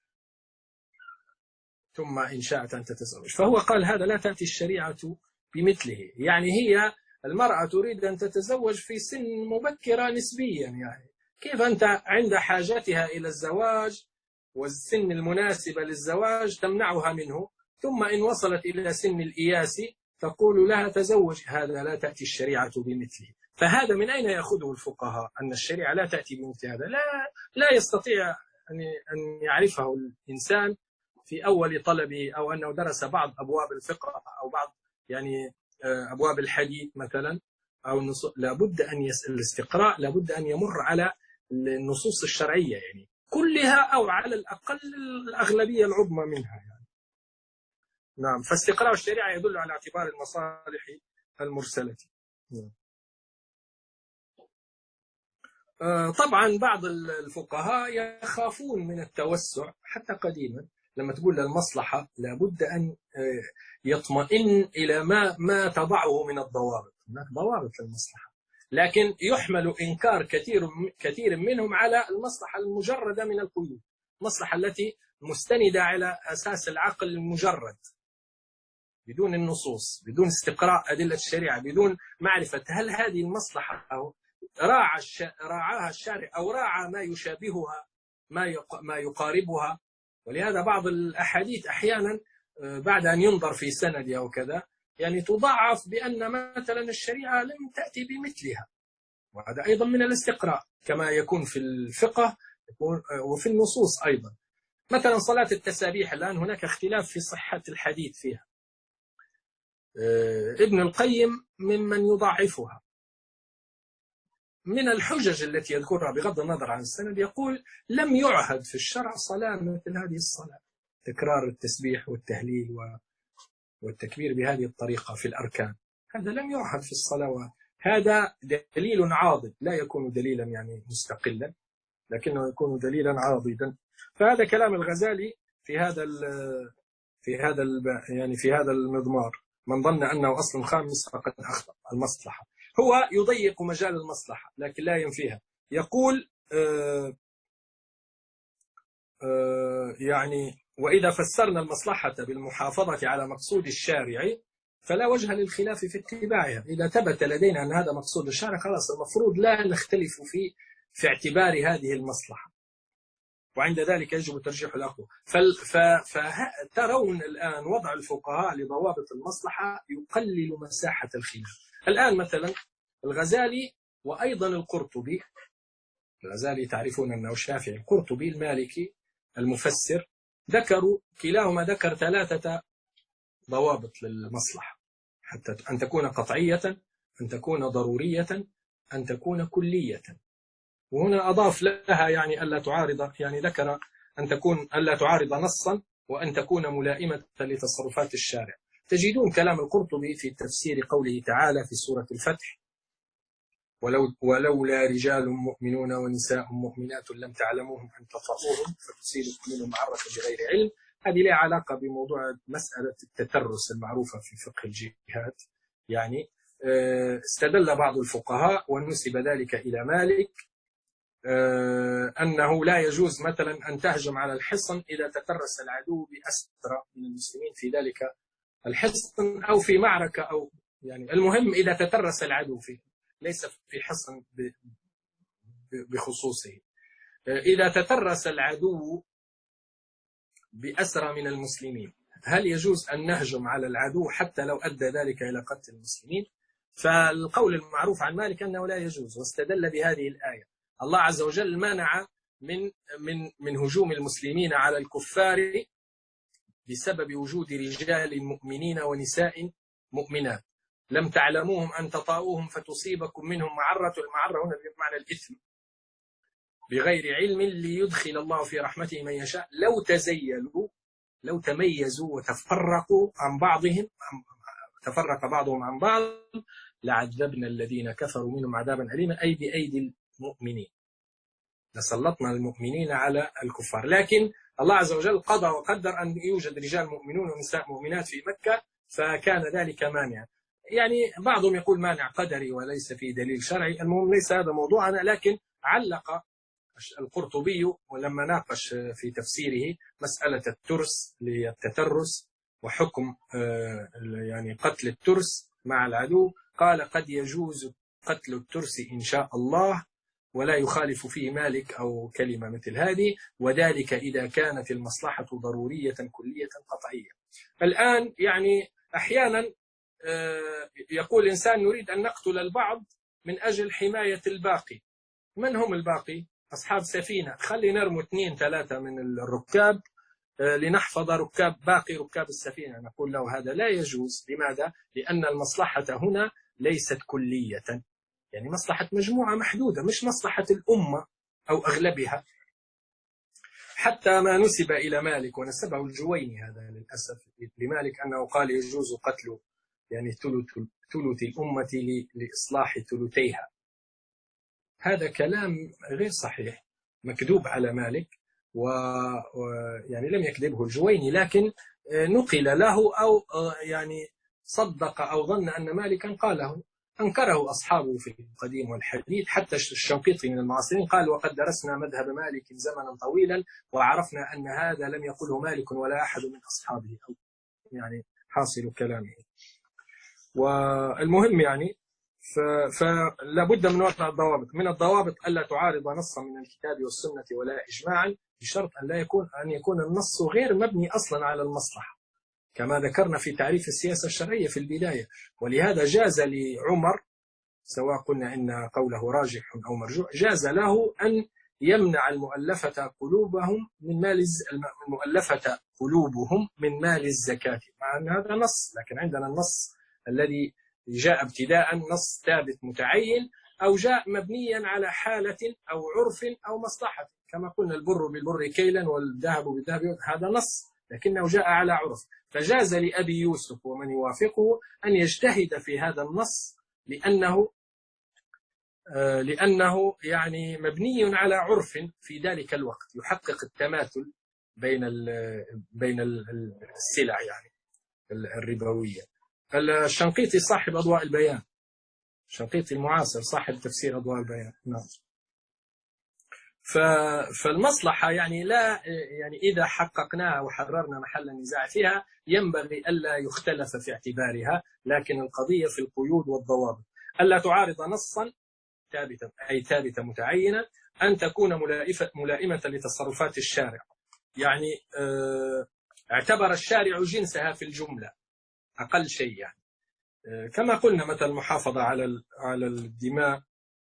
ثم إن شاءت أن تتزوج. فهو قال هذا لا تأتي الشريعة بمثله، يعني هي المرأة تريد أن تتزوج في سن مبكرة نسبيا، يعني كيف أنت عند حاجتها إلى الزواج والسن المناسبة للزواج تمنعها منه، ثم إن وصلت إلى سن الإياس تقول لها تزوج، هذا لا تأتي الشريعة بمثله. فهذا من أين يأخذه الفقهاء أن الشريعة لا تأتي بمثل هذا؟ لا لا يستطيع أن يعرفه الإنسان في أول طلبه أو أنه درس بعض أبواب الفقه أو بعض يعني أبواب الحديث مثلا أو النصوص، لابد أن يس... الاستقراء لابد أن يمر على النصوص الشرعية يعني كلها أو على الأقل الأغلبية العظمى منها يعني. نعم، فاستقراء الشريعة يدل على اعتبار المصالح المرسلة. طبعا بعض الفقهاء يخافون من التوسع حتى قديما، لما تقول المصلحة لابد أن يطمئن إلى ما ما تضعه من الضوابط. هناك ضوابط للمصلحة، لكن يحمل إنكار كثير كثير منهم على المصلحة المجردة من القيود، المصلحة التي مستندة على أساس العقل المجرد بدون النصوص، بدون استقراء أدلة الشريعة، بدون معرفة هل هذه المصلحة أو راعى راعاها الشارع أو راعى ما يشابهها ما ما يقاربها. ولهذا بعض الأحاديث أحيانا بعد أن ينظر في سندها وكذا يعني تضعف بأن مثلا الشريعة لم تأتي بمثلها، وهذا أيضا من الاستقراء كما يكون في الفقه وفي النصوص أيضا. مثلا صلاة التسابيح الآن هناك اختلاف في صحة الحديث فيها، ابن القيم ممن يضعفها. من الحجج التي يذكرها بغض النظر عن السند يقول لم يعهد في الشرع صلاة مثل هذه الصلاة، تكرار التسبيح والتهليل والتكبير بهذه الطريقة في الأركان، هذا لم يعهد في الصلوات. هذا دليل عاضد، لا يكون دليلا يعني مستقلا، لكنه يكون دليلا عاضدا. فهذا كلام الغزالي في هذا في هذا يعني في هذا المضمار. من ظن أنه أصل خامس فقد أخطأ. المصلحة هو يضيق مجال المصلحة لكن لا ينفيها. يقول آآ آآ يعني وإذا فسرنا المصلحة بالمحافظة على مقصود الشارع فلا وجه للخلاف في اتباعها. إذا ثبت لدينا أن هذا مقصود الشارع خلاص المفروض لا نختلف في في اعتبار هذه المصلحة، وعند ذلك يجب ترجيح الأقوى. فترون الآن وضع الفقهاء لضوابط المصلحة يقلل مساحة الخلاف. الآن مثلا الغزالي وأيضا القرطبي، الغزالي تعرفون أنه الشافعي، القرطبي المالكي المفسر، ذكروا كلاهما ذكر ثلاثة ضوابط للمصلحة، حتى أن تكون قطعية، أن تكون ضرورية، أن تكون كلية. وهنا أضاف لها يعني ألا تعارض، يعني ذكر أن تكون ألا تعارض نصا وأن تكون ملائمة لتصرفات الشارع. تجدون كلام القرطبي في تفسير قوله تعالى في سورة الفتح ولو ولولا رجال مؤمنون ونساء مؤمنات لم تعلموهم أن تطؤوهم فتصيبكم منهم معرة بغير علم. هذه لها علاقة بموضوع مسألة التترس المعروفة في فقه الجهاد. يعني استدل بعض الفقهاء ونسب ذلك إلى مالك أنه لا يجوز مثلا أن تهجم على الحصن إذا تترس العدو بأسرى من المسلمين في ذلك الحصن أو في معركة، أو يعني المهم إذا تترس العدو فيه، ليس في حصن بخصوصه. إذا تترس العدو بأسرى من المسلمين هل يجوز أن نهجم على العدو حتى لو أدى ذلك إلى قتل المسلمين؟ فالقول المعروف عن مالك أنه لا يجوز، واستدل بهذه الآية. الله عز وجل منع من من من هجوم المسلمين على الكفار بسبب وجود رجال مؤمنين ونساء مؤمنات لم تعلموهم أن تطاؤوهم فتصيبكم منهم معرة. المعرة هنا بمعنى الإثم بغير علم ليدخل الله في رحمته من يشاء. لو تزيلوا لو تميزوا وتفرقوا عن بعضهم تفرق بعضهم عن بعض لعذبنا الذين كفروا منهم عذابا أليما، أي بأيدي المؤمنين، لسلطنا المؤمنين على الكفار. لكن الله عز وجل قضى وقدر أن يوجد رجال مؤمنون ونساء مؤمنات في مكة فكان ذلك مانعا. يعني بعضهم يقول مانع قدري وليس في دليل شرعي. المهم ليس هذا موضوعنا، لكن علق القرطبي ولما ناقش في تفسيره مسألة الترس للتترس وحكم يعني قتل الترس مع العدو، قال قد يجوز قتل الترس إن شاء الله ولا يخالف فيه مالك أو كلمة مثل هذه، وذلك إذا كانت المصلحة ضرورية كلية قطعية. الآن يعني أحيانا يقول الإنسان نريد أن نقتل البعض من أجل حماية الباقي. من هم الباقي؟ أصحاب سفينة، خلي نرموا اثنين ثلاثة من الركاب لنحفظ ركاب باقي ركاب السفينة. نقول له هذا لا يجوز. لماذا؟ لأن المصلحة هنا ليست كلية، يعني مصلحة مجموعة محدودة، مش مصلحة الأمة أو أغلبها. حتى ما نسب إلى مالك ونسبه الجويني هذا للأسف لمالك أنه قال يجوز قتل يعني ثلث الأمة لإصلاح ثلثيها. هذا كلام غير صحيح، مكذوب على مالك، ويعني لم يكذبه الجويني، لكن نقل له أو يعني صدق أو ظن أن مالكا قاله. أنكره أصحابه في القديم والحديث، حتى الشنقيطي من المعاصرين قال: وقد درسنا مذهب مالك زمنا طويلا وعرفنا أن هذا لم يقله مالك ولا أحد من أصحابه، أو يعني حاصل كلامه. والمهم يعني فلا بد من وضع الضوابط. من الضوابط ألا تعارض نصا من الكتاب والسنة ولا إجماعا، بشرط أن لا يكون أن يكون النص غير مبني أصلا على المصلحة، كما ذكرنا في تعريف السياسة الشرعية في البداية. ولهذا جاز لعمر، سواء قلنا إن قوله راجح أو مرجوح، جاز له أن يمنع المؤلفة قلوبهم من مال المؤلفة قلوبهم من مال الزكاة، مع أن هذا نص، لكن عندنا النص الذي جاء ابتداء نص ثابت متعين، أو جاء مبنيا على حالة أو عرف أو مصلحة، كما قلنا البر بالبر كيلا والذهب بالذهب، هذا نص لكنه جاء على عرف. فجاز لأبي يوسف ومن يوافقه أن يجتهد في هذا النص، لأنه آه لأنه يعني مبني على عرف في ذلك الوقت يحقق التماثل بين ال بين السلع يعني الربوية. الشنقيطي صاحب أضواء البيان، الشنقيطي المعاصر صاحب تفسير أضواء البيان. نعم. فالمصلحة يعني لا يعني إذا حققناها وحررنا محل النزاع فيها ينبغي ألا يختلف في اعتبارها، لكن القضية في القيود والضوابط. ألا تعارض نصا ثابتا أي ثابتة متعينة، أن تكون ملائمة لتصرفات الشارع، يعني اعتبر الشارع جنسها في الجملة أقل شيء، يعني كما قلنا مثل المحافظة على على الدماء،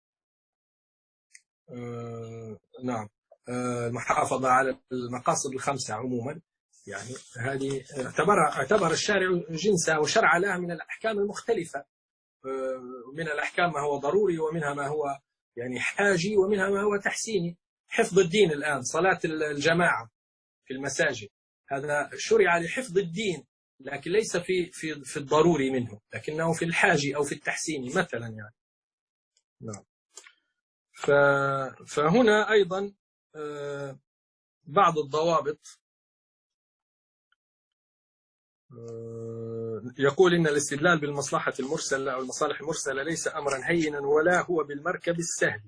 آه نعم آه المحافظة على المقاصد الخمسة عموما، يعني هذه اعتبر اعتبر الشارع جنسها وشرع لها من الأحكام المختلفة، آه من الأحكام ما هو ضروري، ومنها ما هو يعني حاجي، ومنها ما هو تحسيني. حفظ الدين الآن صلاة الجماعة في المساجد، هذا شرع لحفظ الدين، لكن ليس في في في الضروري منه، لكنه في الحاجي أو في التحسيني مثلا يعني. نعم. فهنا أيضا بعض الضوابط، يقول إن الاستدلال بالمصلحة المرسلة أو المصالح المرسلة ليس أمرا هينا ولا هو بالمركب السهل.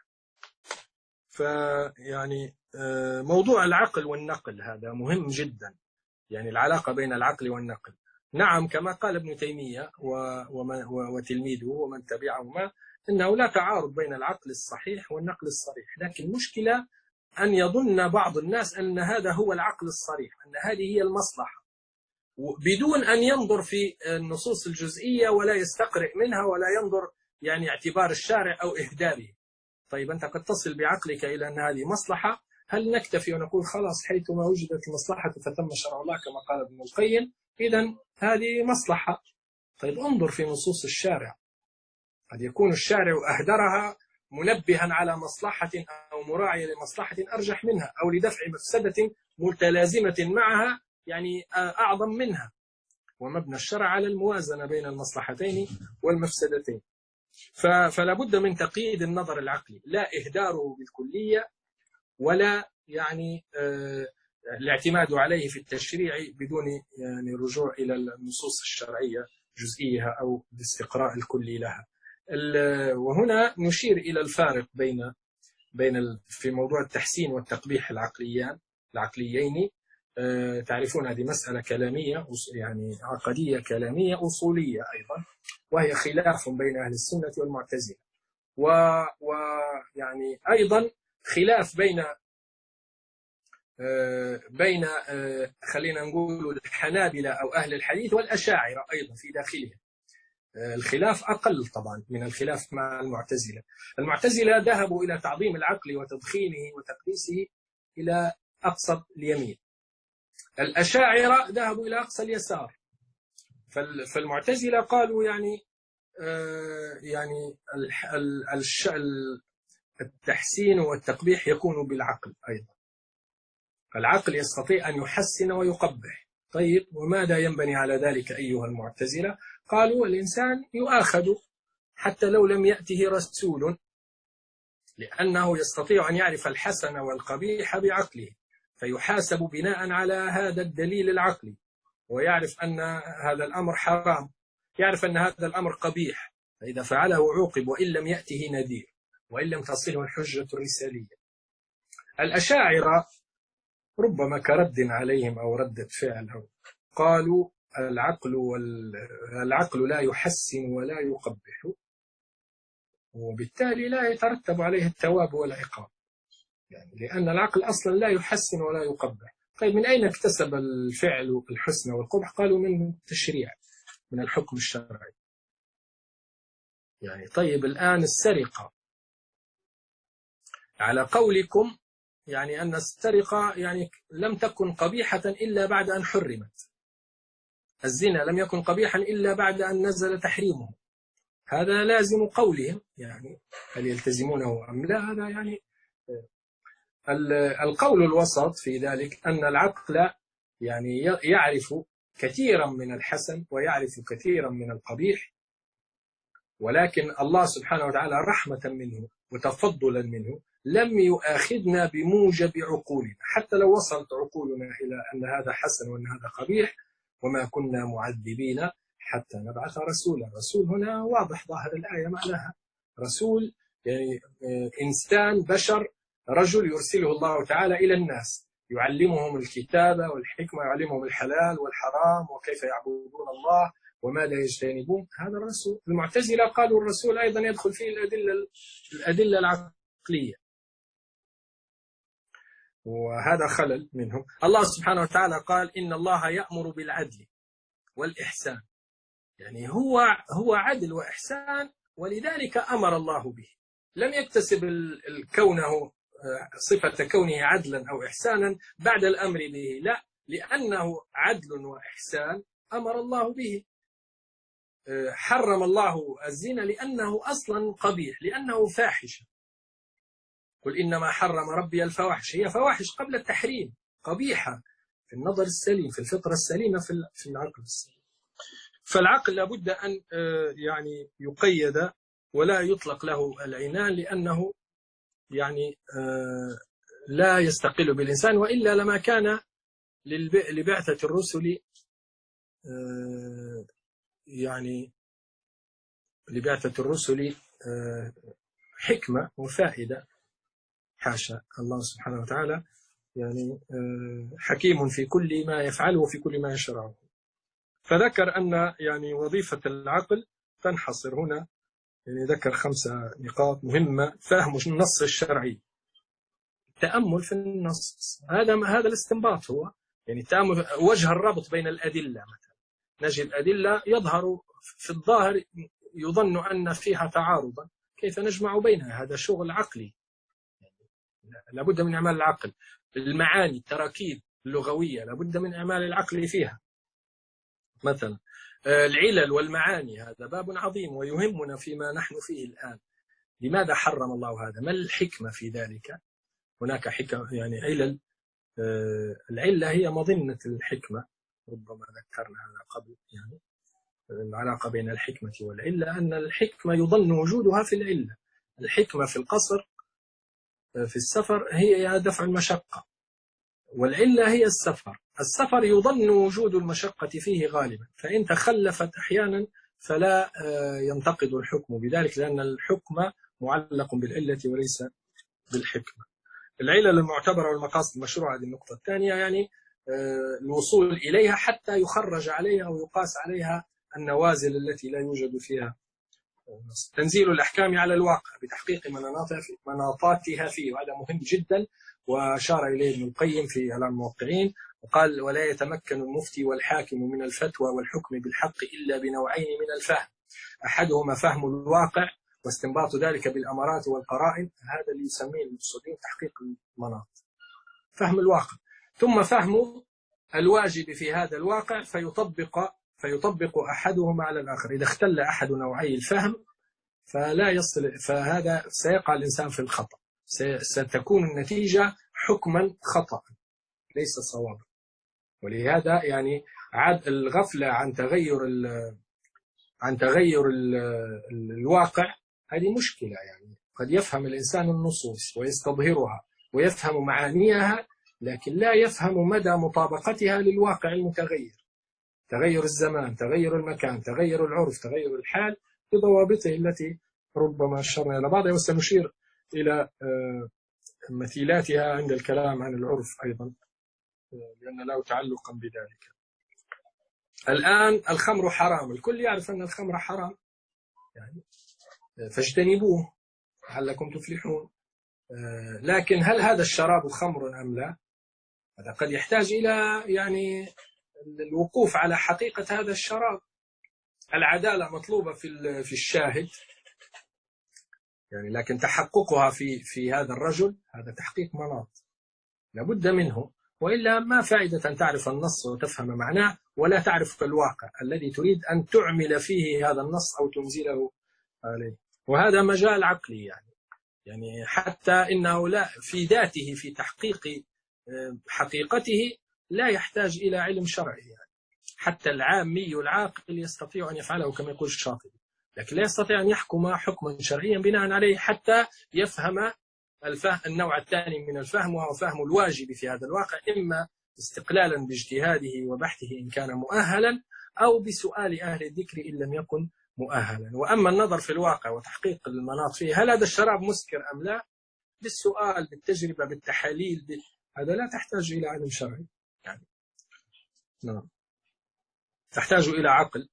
فيعني موضوع العقل والنقل هذا مهم جدا، يعني العلاقة بين العقل والنقل. نعم كما قال ابن تيمية وتلميذه ومن تبعهما إنه لا تعارض بين العقل الصحيح والنقل الصريح، لكن المشكلة أن يظن بعض الناس أن هذا هو العقل الصريح، أن هذه هي المصلحة، بدون أن ينظر في النصوص الجزئية ولا يستقرئ منها ولا ينظر يعني اعتبار الشارع أو إهداره. طيب أنت قد تصل بعقلك إلى أن هذه مصلحة، هل نكتفي ونقول خلاص حيثما وجدت المصلحة فتم شرع الله كما قال ابن القيم، إذن هذه مصلحة؟ طيب انظر في نصوص الشارع، قد يكون الشارع أهدرها منبها على مصلحة أو مراعية لمصلحة أرجح منها، أو لدفع مفسدة متلازمة معها يعني أعظم منها، ومبنى الشرع على الموازنة بين المصلحتين والمفسدتين. فلا بد من تقييد النظر العقلي، لا إهداره بالكلية ولا يعني الاعتماد عليه في التشريع بدون يعني رجوع إلى النصوص الشرعية جزئيها أو الاستقراء الكلي لها. وهنا نشير إلى الفارق بين بين في موضوع التحسين والتقبيح العقليان العقليين. تعرفون هذه مسألة كلامية يعني عقدية كلامية أصولية أيضا، وهي خلاف بين أهل السنة والمعتزلة، ويعني أيضا خلاف بين بين خلينا نقول الحنابلة أو أهل الحديث والأشاعرة أيضا في داخلهم. الخلاف أقل طبعا من الخلاف مع المعتزلة. المعتزلة ذهبوا إلى تعظيم العقل وتضخيمه وتقديسه إلى أقصى اليمين، الأشاعرة ذهبوا إلى أقصى اليسار، فالمعتزلة قالوا يعني يعني التحسين والتقبيح يكون بالعقل أيضا، العقل يستطيع أن يحسن ويقبح. طيب وماذا ينبني على ذلك أيها المعتزلة؟ قالوا الإنسان يؤاخذ حتى لو لم يأته رسول، لأنه يستطيع أن يعرف الحسن والقبيح بعقله، فيحاسب بناء على هذا الدليل العقلي، ويعرف أن هذا الأمر حرام، يعرف أن هذا الأمر قبيح، فإذا فعله عوقب وإن لم يأته نذير وإن لم تصله الحجة الرسالية. الأشاعرة ربما كرد عليهم أو ردة فعل، قالوا العقل والعقل لا يحسن ولا يقبح، وبالتالي لا يترتب عليه الثواب والعقاب، يعني لأن العقل أصلا لا يحسن ولا يقبح. طيب من أين اكتسب الفعل الحسن والقبح؟ قالوا من التشريع، من الحكم الشرعي. يعني طيب الآن السرقة على قولكم يعني أن السرقة يعني لم تكن قبيحة إلا بعد أن حرمت، الزنا لم يكن قبيحا إلا بعد أن نزل تحريمه، هذا لازم قولهم، يعني هل يلتزمونه أم لا؟ هذا يعني القول الوسط في ذلك أن العقل يعني يعرف كثيرا من الحسن ويعرف كثيرا من القبيح، ولكن الله سبحانه وتعالى رحمة منه وتفضلا منه لم يؤاخذنا بموجب عقولنا، حتى لو وصلت عقولنا إلى أن هذا حسن وأن هذا قبيح، وما كنا معذبين حتى نبعث رسولا. رسول هنا واضح ظاهر الآية معناها رسول، يعني إنسان بشر رجل يرسله الله تعالى إلى الناس يعلمهم الكتاب والحكمة، يعلمهم الحلال والحرام وكيف يعبدون الله وماذا يجتنبون، هذا الرسول. المعتزلة قالوا الرسول أيضا يدخل فيه الأدلة الأدلة العقلية، وهذا خلل منهم. الله سبحانه وتعالى قال إن الله يأمر بالعدل والإحسان، يعني هو هو عدل وإحسان، ولذلك أمر الله به، لم يكتسب كونه صفة كونه عدلا أو إحسانا بعد الأمر به، لا، لأنه عدل وإحسان أمر الله به. حرم الله الزنا لأنه أصلا قبيح، لأنه فاحشة، قل إنما حرم ربي الفواحش، هي فواحش قبل التحريم، قبيحة في النظر السليم، في الفطرة السليمة، في العقل السليم. فالعقل لابد أن يعني يقيد ولا يطلق له العنان، لأنه يعني لا يستقل بالإنسان، وإلا لما كان لبعثة الرسل يعني لبعثة الرسل حكمة وفائدة، حاشا، الله سبحانه وتعالى يعني حكيم في كل ما يفعله وفي كل ما يشرعه. فذكر أن يعني وظيفة العقل تنحصر هنا، يعني ذكر خمسة نقاط مهمة: فهم النص الشرعي، التأمل في النص، هذا هذا الاستنباط، هو يعني التأمل، وجه الربط بين الأدلة، مثلا نجد أدلة يظهر في الظاهر يظن أن فيها تعارضا، كيف نجمع بينها؟ هذا شغل عقلي، لابد من إعمال العقل. المعاني، التراكيب اللغوية، لابد من إعمال العقل فيها. مثلا العلل والمعاني، هذا باب عظيم ويهمنا فيما نحن فيه الآن. لماذا حرم الله هذا؟ ما الحكمة في ذلك؟ هناك حكم، يعني علل، العلة هي مظنة الحكمة، ربما ذكرنا هذا قبل، يعني العلاقة بين الحكمة والعلة، أن الحكمة يظن وجودها في العلة. الحكمة في القصر في السفر هي دفع المشقة، والعلة هي السفر. السفر يظن وجود المشقة فيه غالبا، فإن تخلفت أحيانا فلا ينتقد الحكم بذلك، لأن الحكم معلق بالعلة وليس بالحكمة. العلل المعتبرة والمقاصد المشروعة، هذه النقطة الثانية، يعني الوصول إليها حتى يخرج عليها ويقاس عليها النوازل التي لا يوجد فيها نص. تنزيل الأحكام على الواقع بتحقيق مناطاتها فيه، وهذا مهم جدا، وأشار إليه ابن القيم في إعلام الموقعين، وقال: ولا يتمكن المفتي والحاكم من الفتوى والحكم بالحق إلا بنوعين من الفهم، أحدهما فهم الواقع واستنباط ذلك بالأمارات والقرائن، هذا اللي يسميه المفسدين تحقيق المناط، فهم الواقع، ثم فهم الواجب في هذا الواقع فيطبق فيطبق أحدهما على الآخر. إذا اختل أحد نوعي الفهم فلا يصل، فهذا سيقع الإنسان في الخطأ، ستكون النتيجة حكما خطأ ليس صوابا. ولهذا يعني عاد الغفلة عن تغير عن تغير ال الواقع هذه مشكلة. يعني قد يفهم الإنسان النصوص ويستظهرها ويفهم معانيها، لكن لا يفهم مدى مطابقتها للواقع المتغير، تغير الزمان، تغير المكان، تغير العرف، تغير الحال بضوابطه التي ربما أشرنا إلى بعضها، وسنشير إلى مثيلاتها عند الكلام عن العرف أيضا لأن له تعلقا بذلك. الآن الخمر حرام، الكل يعرف أن الخمر حرام يعني فاجتنبوه لعلكم تفلحون. لكن هل هذا الشراب خمر أم لا؟ هذا قد يحتاج إلى يعني الوقوف على حقيقة هذا الشراب. العدالة مطلوبة في في الشاهد يعني، لكن تحققها في في هذا الرجل هذا تحقيق مناط لابد منه، وإلا ما فائدة أن تعرف النص وتفهم معناه ولا تعرف الواقع الذي تريد أن تعمل فيه هذا النص أو تنزله عليه. وهذا مجال عقلي يعني يعني حتى إنه لا في ذاته في تحقيق حقيقته لا يحتاج إلى علم شرعي يعني. حتى العامي العاقل يستطيع أن يفعله كما يقول الشاطبي، لكن لا يستطيع أن يحكم حكما شرعيا بناء عليه حتى يفهم الفهم النوع الثاني من الفهم، وهو فهم الواجب في هذا الواقع، إما استقلالا باجتهاده وبحثه إن كان مؤهلا، أو بسؤال أهل الذكر إن لم يكن مؤهلا. وأما النظر في الواقع وتحقيق المناط فيه، هل هذا الشراب مسكر أم لا، بالسؤال بالتجربة بالتحاليل بال... هذا لا تحتاج إلى علم شرعي يعني. نعم، تحتاج إلى عقل.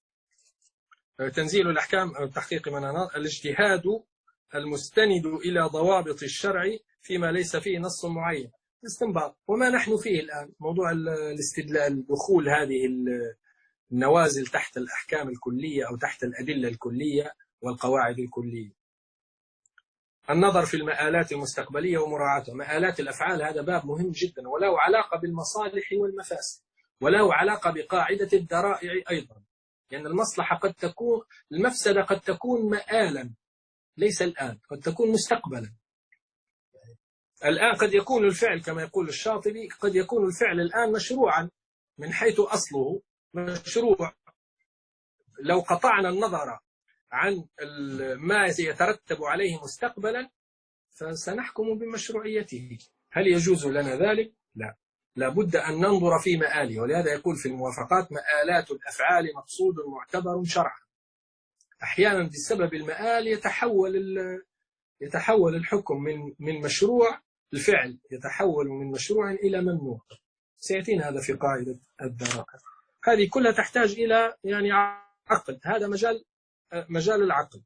تنزيل الأحكام أو تحقيق مناط الاجتهاد المستند إلى ضوابط الشرع فيما ليس فيه نص معين، استنباط. وما نحن فيه الآن موضوع الاستدلال، دخول هذه النوازل تحت الأحكام الكلية أو تحت الأدلة الكلية والقواعد الكلية. النظر في المآلات المستقبلية ومراعاتها. مآلات الأفعال هذا باب مهم جدا، وله علاقة بالمصالح والمفاسد، وله علاقة بقاعدة الذرائع أيضا، لأن يعني المصلحة قد تكون، المفسدة قد تكون مآلا ليس الآن، قد تكون مستقبلا. الآن قد يكون الفعل كما يقول الشاطبي، قد يكون الفعل الآن مشروعا من حيث أصله مشروع، لو قطعنا النظر عن ما يترتب عليه مستقبلا فسنحكم بمشروعيته. هل يجوز لنا ذلك؟ لا، لابد أن ننظر في مآله. ولهذا يقول في الموافقات: مآلات الأفعال مقصود معتبر شرعا. أحيانا بسبب المآل يتحول يتحول الحكم من من مشروع، الفعل يتحول من مشروع إلى ممنوع. سيأتينا هذا في قاعدة الذرائع. هذه كلها تحتاج إلى يعني عقل، هذا مجال مجال العقل.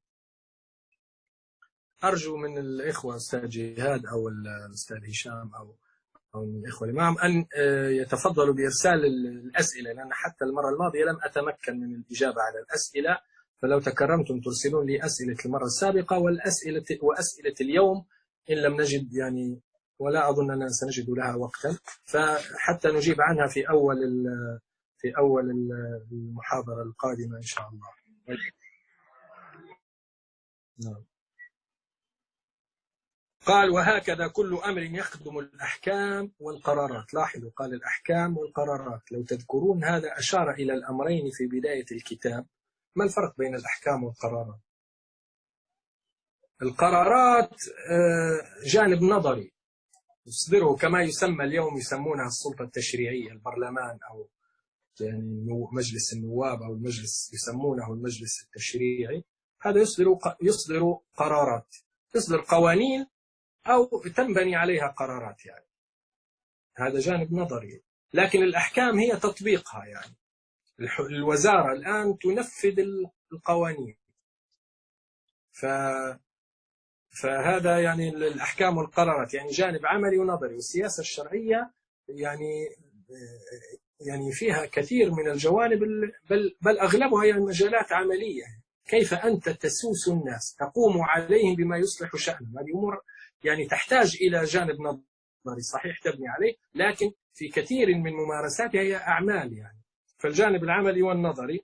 أرجو من الإخوة أستاذ جهاد أو الأستاذ هشام أو أو من الإخوة الإمام أن يتفضلوا بإرسال الأسئلة، لأن حتى المرة الماضية لم أتمكن من الإجابة على الأسئلة، فلو تكرمتم ترسلون لي أسئلة المرة السابقة والأسئلة وأسئلة اليوم إن لم نجد يعني، ولا أظن أننا سنجد لها وقتا، فحتى نجيب عنها في أول في أول المحاضرة القادمة إن شاء الله. نعم. قال: وهكذا كل أمر يخدم الأحكام والقرارات. لاحظوا قال الأحكام والقرارات، لو تذكرون هذا أشار إلى الأمرين في بداية الكتاب. ما الفرق بين الأحكام والقرارات؟ القرارات جانب نظري يصدره كما يسمى اليوم، يسمونها السلطة التشريعية، البرلمان أو يعني مجلس النواب أو المجلس يسمونه المجلس التشريعي. هذا يصدر يصدر قرارات، يصدر قوانين أو تنبني عليها قرارات يعني. هذا جانب نظري. لكن الأحكام هي تطبيقها يعني. الوزارة الآن تنفذ القوانين، ف فهذا يعني الأحكام والقرارات يعني جانب عملي ونظري. والسياسة الشرعية يعني يعني فيها كثير من الجوانب، بل بل أغلبها يعني مجالات عملية. كيف أنت تسوس الناس، تقوم عليهم بما يصلح شأنهم، هذه أمور يعني تحتاج إلى جانب الاعتباري الصحيح تبني عليه، لكن في كثير من ممارساتها هي أعمال يعني. فالجانب العملي والنظري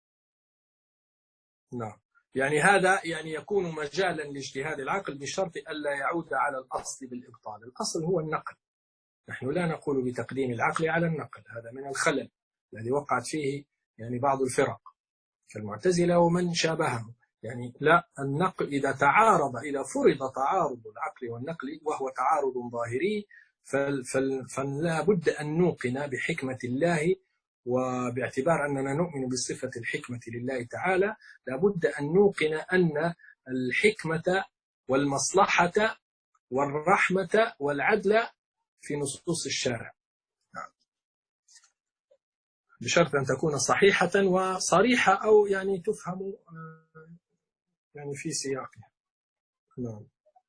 نعم يعني هذا يعني يكون مجالا لاجتهاد العقل بشرط ألا يعود على الأصل بالإبطال. الأصل هو النقل، نحن لا نقول بتقديم العقل على النقل، هذا من الخلل الذي وقعت فيه يعني بعض الفرق كالمعتزلة ومن شابههم. يعني لا، النقل إذا تعارض، إذا فرض تعارض العقل والنقل وهو تعارض ظاهري، فلا بد أن نوقن بحكمة الله، وباعتبار أننا نؤمن بصفة الحكمة لله تعالى لابد أن نوقن أن الحكمة والمصلحة والرحمة والعدل في نصوص الشارع، بشرط أن تكون صحيحة وصريحة أو يعني تفهم يعني في سياقها. نعم.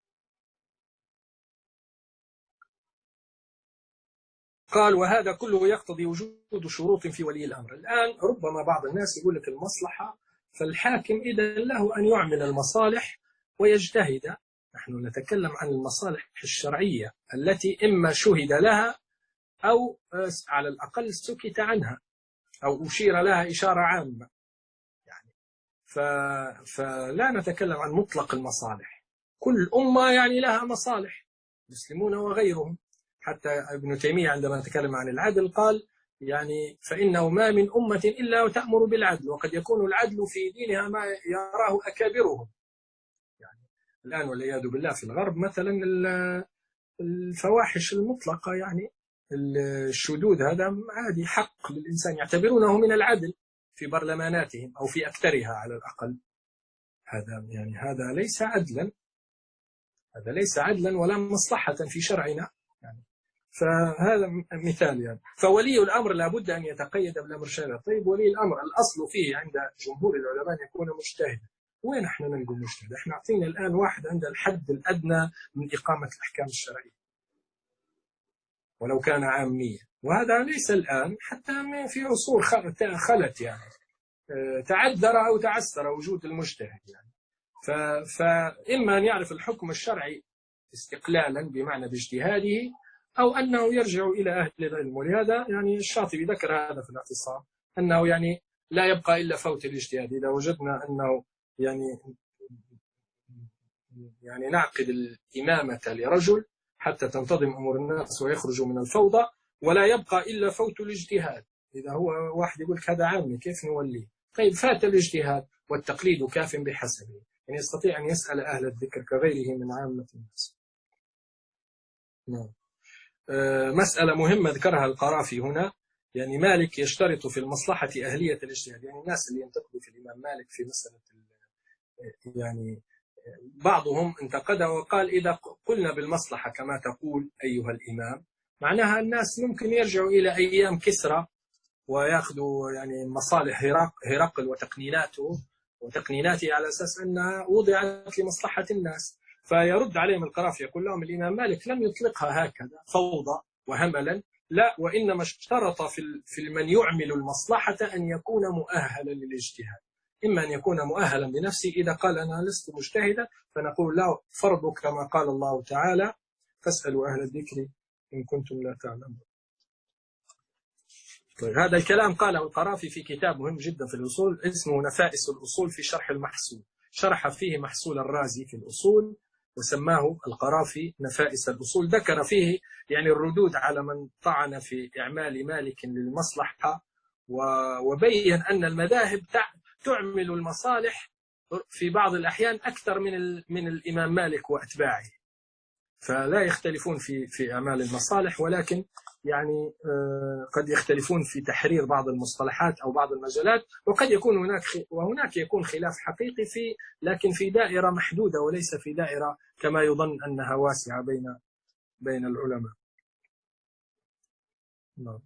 قال وهذا كله يقتضي وجود شروط في ولي الأمر. الآن ربما بعض الناس يقول لك المصلحة، فالحاكم إذا له أن يعمل المصالح ويجتهد. نحن نتكلم عن المصالح الشرعية التي إما شهد لها أو على الأقل سكت عنها أو أشير لها إشارة عامة يعني. فلا نتكلم عن مطلق المصالح، كل أمة يعني لها مصالح، مسلمون وغيرهم. حتى ابن تيمية عندما تكلم عن العدل قال يعني فإنه ما من أمة إلا وتأمر بالعدل، وقد يكون العدل في دينها ما يراه أكابرهم. يعني الآن والعياذ بالله في الغرب مثلا الفواحش المطلقة، يعني الشذوذ هذا عادي، حق للإنسان، يعتبرونه من العدل في برلماناتهم أو في أكثرها على الأقل. هذا يعني هذا ليس عدلا، هذا ليس عدلا ولا مصلحة في شرعنا يعني. فهذا مثال يعني. فولي الأمر لابد أن يتقيد بالأمر الشرعي. طيب ولي الأمر الأصل فيه عند جمهور العلماء أن يكون مجتهدا. وين احنا نلقى مجتهد؟ احنا اعطينا الآن واحد عند الحد الأدنى من إقامة الأحكام الشرعية ولو كان عاميا، وهذا ليس الآن، حتى في عصور خلت يعني تعذر أو تعسر وجود المجتهد يعني. فإما أن يعرف الحكم الشرعي استقلالا بمعنى باجتهاده، أو أنه يرجع إلى أهل العلم. ولهذا يعني الشاطبي ذكر هذا في الاعتصام، أنه يعني لا يبقى إلا فوت الاجتهاد. إذا وجدنا أنه يعني يعني نعقد الإمامة لرجل حتى تنتظم أمور الناس ويخرجوا من الفوضى، ولا يبقى إلا فوت الاجتهاد. إذا هو واحد يقول هذا عامي كيف نوليه؟ طيب فات الاجتهاد والتقليد كاف بحسبه، يعني يستطيع أن يسأل أهل الذكر كغيره من عامة الناس. نعم. مسألة مهمة ذكرها القرافي هنا، يعني مالك يشترط في المصلحة أهلية الاجتهاد. يعني الناس اللي ينتقدوا في الإمام مالك في مسألة يعني بعضهم انتقد وقال إذا قلنا بالمصلحة كما تقول أيها الإمام، معناها الناس ممكن يرجعوا إلى أيام كسرى ويأخذوا يعني مصالح هرقل وتقنيناته وتقنيناته على أساس أنها وضعت لمصلحة الناس. فيرد عليهم القرافي يقول لهم الإمام مالك لم يطلقها هكذا فوضى وهملا، لا، وإنما اشترط في من يعمل المصلحة أن يكون مؤهلا للاجتهاد. إما أن يكون مؤهلا بنفسه، إذا قال أنا لست مجتهدا فنقول لا، فرض كما قال الله تعالى فاسألوا أهل الذكر إن كنتم لا تعلمون. طيب هذا الكلام قاله القرافي في كتاب مهم جدا في الأصول اسمه نفائس الأصول في شرح المحصول، شرح فيه محصول الرازي في الأصول وسماه القرافي نفائس الأصول. ذكر فيه يعني الردود على من طعن في إعمال مالك للمصلحة، وبين أن المذاهب تعمل المصالح في بعض الأحيان أكثر من من الإمام مالك وأتباعه، فلا يختلفون في في أعمال المصالح، ولكن يعني قد يختلفون في تحرير بعض المصطلحات أو بعض المجالات، وقد يكون هناك وهناك يكون خلاف حقيقي في لكن في دائرة محدودة وليس في دائرة كما يظن أنها واسعة بين بين العلماء. نعم.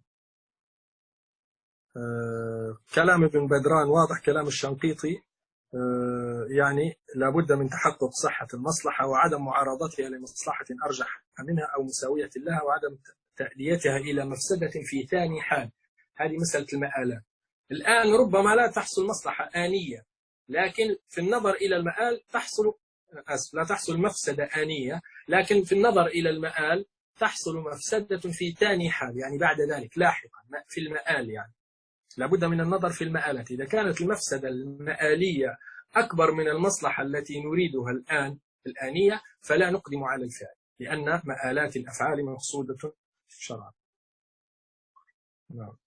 آه كلام ابن بدران واضح، كلام الشنقيطي آه يعني لابد من تحقق صحة المصلحة وعدم معارضتها لمصلحة أرجح منها أو مساوية لها، وعدم تأديتها إلى مفسدة في ثاني حال. هذه مسألة المآلات. الآن ربما لا تحصل مصلحة آنية، لكن في النظر إلى المآل تحصل أسف لا تحصل مفسدة آنية، لكن في النظر إلى المآل تحصل مفسدة في ثاني حال، يعني بعد ذلك لاحقا في المآل. يعني لابد من النظر في المآلات. إذا كانت المفسدة المآلية أكبر من المصلحة التي نريدها الآن الآنية فلا نقدم على الفعل، لأن مآلات الأفعال مقصودة شرعا. نعم.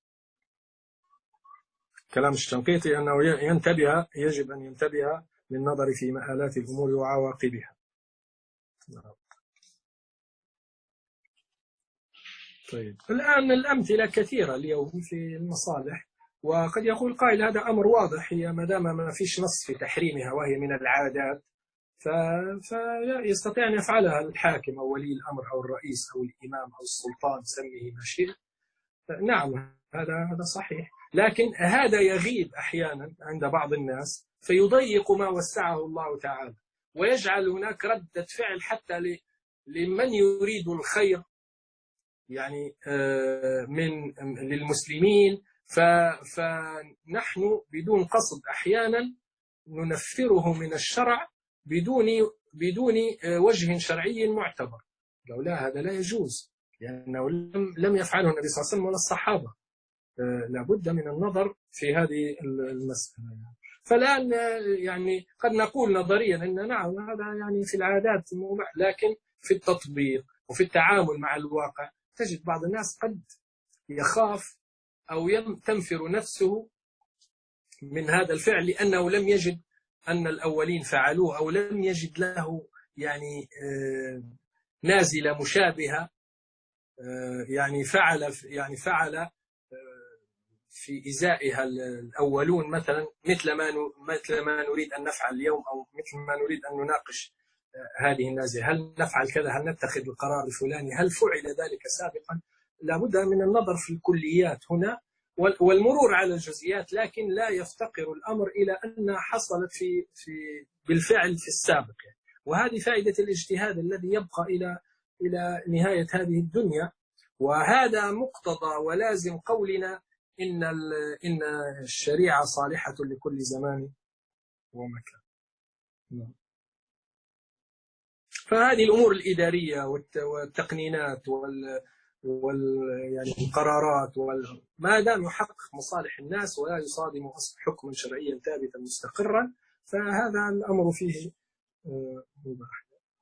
كلام الشنقيطي أنه ينتبه، يجب أن ينتبه للنظر في مآلات الأمور وعواقبها. نعم. طيب الآن الأمثلة كثيرة اليوم في المصالح، وقد يقول قائل هذا أمر واضح، هي ما دام ما فيش نص في تحريمها وهي من العادات فيستطيع أن يفعلها الحاكم أو ولي الأمر أو الرئيس أو الإمام أو السلطان، سميه ما شئت. نعم هذا هذا صحيح، لكن هذا يغيب أحيانا عند بعض الناس فيضيق ما وسعه الله تعالى، ويجعل هناك ردة فعل حتى لمن يريد الخير يعني من للمسلمين، فنحن بدون قصد أحيانا ننفره من الشرع بدون بدون وجه شرعي معتبر. لولا هذا لا يجوز، لأنه لم يفعله النبي صلى الله عليه وسلم ولا الصحابة. لابد من النظر في هذه المسألة. فالآن يعني قد نقول نظريا أن نعم هذا يعني في العادات مباح، لكن في التطبيق وفي التعامل مع الواقع تجد بعض الناس قد يخاف أو تنفر نفسه من هذا الفعل لأنه لم يجد أن الأولين فعلوه، أو لم يجد له يعني نازلة مشابهة يعني فعل يعني فعل في إزائها الأولون مثلا مثل ما مثل ما نريد أن نفعل اليوم، أو مثل ما نريد أن نناقش هذه النازلة، هل نفعل كذا، هل نتخذ القرار الفلاني، هل فعل ذلك سابقا. لابد من النظر في الكليات هنا والمرور على الجزئيات، لكن لا يفتقر الأمر إلى أن حصلت في في بالفعل في السابق يعني. وهذه فائدة الاجتهاد الذي يبقى إلى إلى نهاية هذه الدنيا، وهذا مقتضى ولازم قولنا إن إن الشريعة صالحة لكل زمان ومكان. فهذه الأمور الإدارية والتقنينات وال وال يعني القرارات وال... ما دام يحقق مصالح الناس ولا يصادم حكما شرعيا ثابتا مستقرا فهذا الأمر فيه مباح.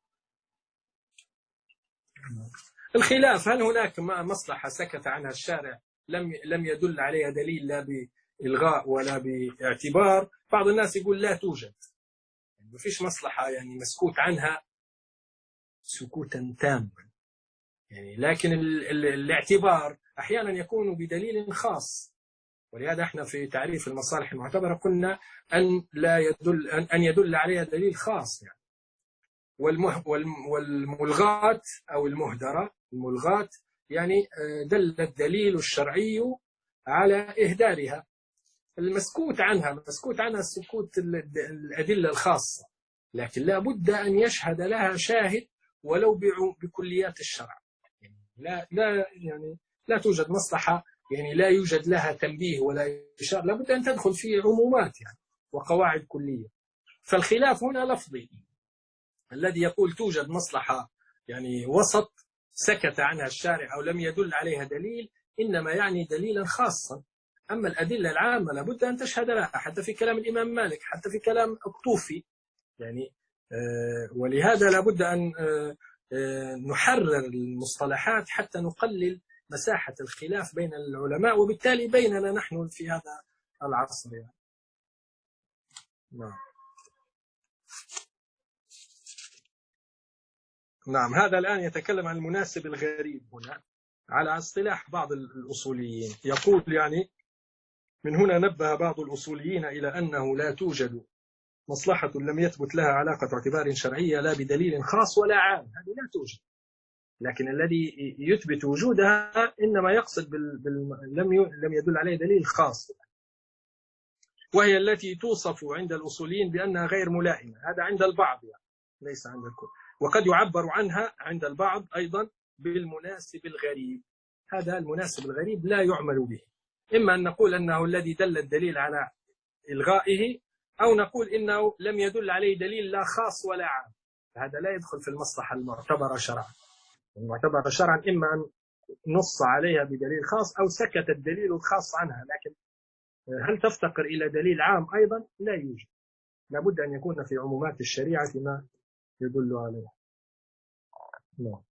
الخلاف هل هناك مصلحة سكت عنها الشارع لم لم يدل عليها دليل لا بإلغاء ولا باعتبار؟ بعض الناس يقول لا توجد، ما فيش مصلحة يعني مسكوت عنها سكوتا تاما يعني، لكن ال ال الاعتبار أحيانا يكون بدليل خاص. ولهذا احنا في تعريف المصالح المعتبرة قلنا أن لا يدل أن, أن يدل عليها دليل خاص يعني. والمه والملغات أو المهدرة الملغات يعني دل الدليل الشرعي على إهدارها. المسكوت عنها مسكوت عنها سكوت الأدلة الخاصة، لكن لا بد أن يشهد لها شاهد ولو بكليات الشرع يعني. لا لا يعني لا توجد مصلحة يعني لا يوجد لها تنبيه ولا إشارة، لا بد أن تدخل في عمومات يعني وقواعد كلية. فالخلاف هنا لفظي، الذي يقول توجد مصلحة يعني وسط سكت عنها الشارع أو لم يدل عليها دليل إنما يعني دليلا خاصا. أما الأدلة العامة لابد أن تشهد لها، حتى في كلام الإمام مالك، حتى في كلام الطوفي يعني. آه ولهذا لابد أن آه آه نحرر المصطلحات حتى نقلل مساحة الخلاف بين العلماء وبالتالي بيننا نحن في هذا العصر يعني. نعم. نعم هذا الآن يتكلم عن المناسب الغريب هنا على اصطلاح بعض الأصوليين. يقول يعني من هنا نبه بعض الأصوليين إلى أنه لا توجد مصلحة لم يثبت لها علاقة اعتبار شرعية لا بدليل خاص ولا عام، هذه لا توجد، لكن الذي يثبت وجودها إنما يقصد بال... بال... لم ي... لم يدل عليه دليل خاص، وهي التي توصف عند الأصوليين بأنها غير ملائمة. هذا عند البعض يعني ليس عند الكل. وقد يعبر عنها عند البعض أيضا بالمناسب الغريب. هذا المناسب الغريب لا يعمل به، إما أن نقول أنه الذي دل الدليل على إلغائه، أو نقول إنه لم يدل عليه دليل لا خاص ولا عام، هذا لا يدخل في المصلحة المعتبرة شرعا. المعتبرة شرعا إما أن نص عليها بدليل خاص أو سكت الدليل الخاص عنها، لكن هل تفتقر إلى دليل عام أيضا؟ لا يوجد، لابد أن يكون في عمومات الشريعة ما يدل عليها. نعم.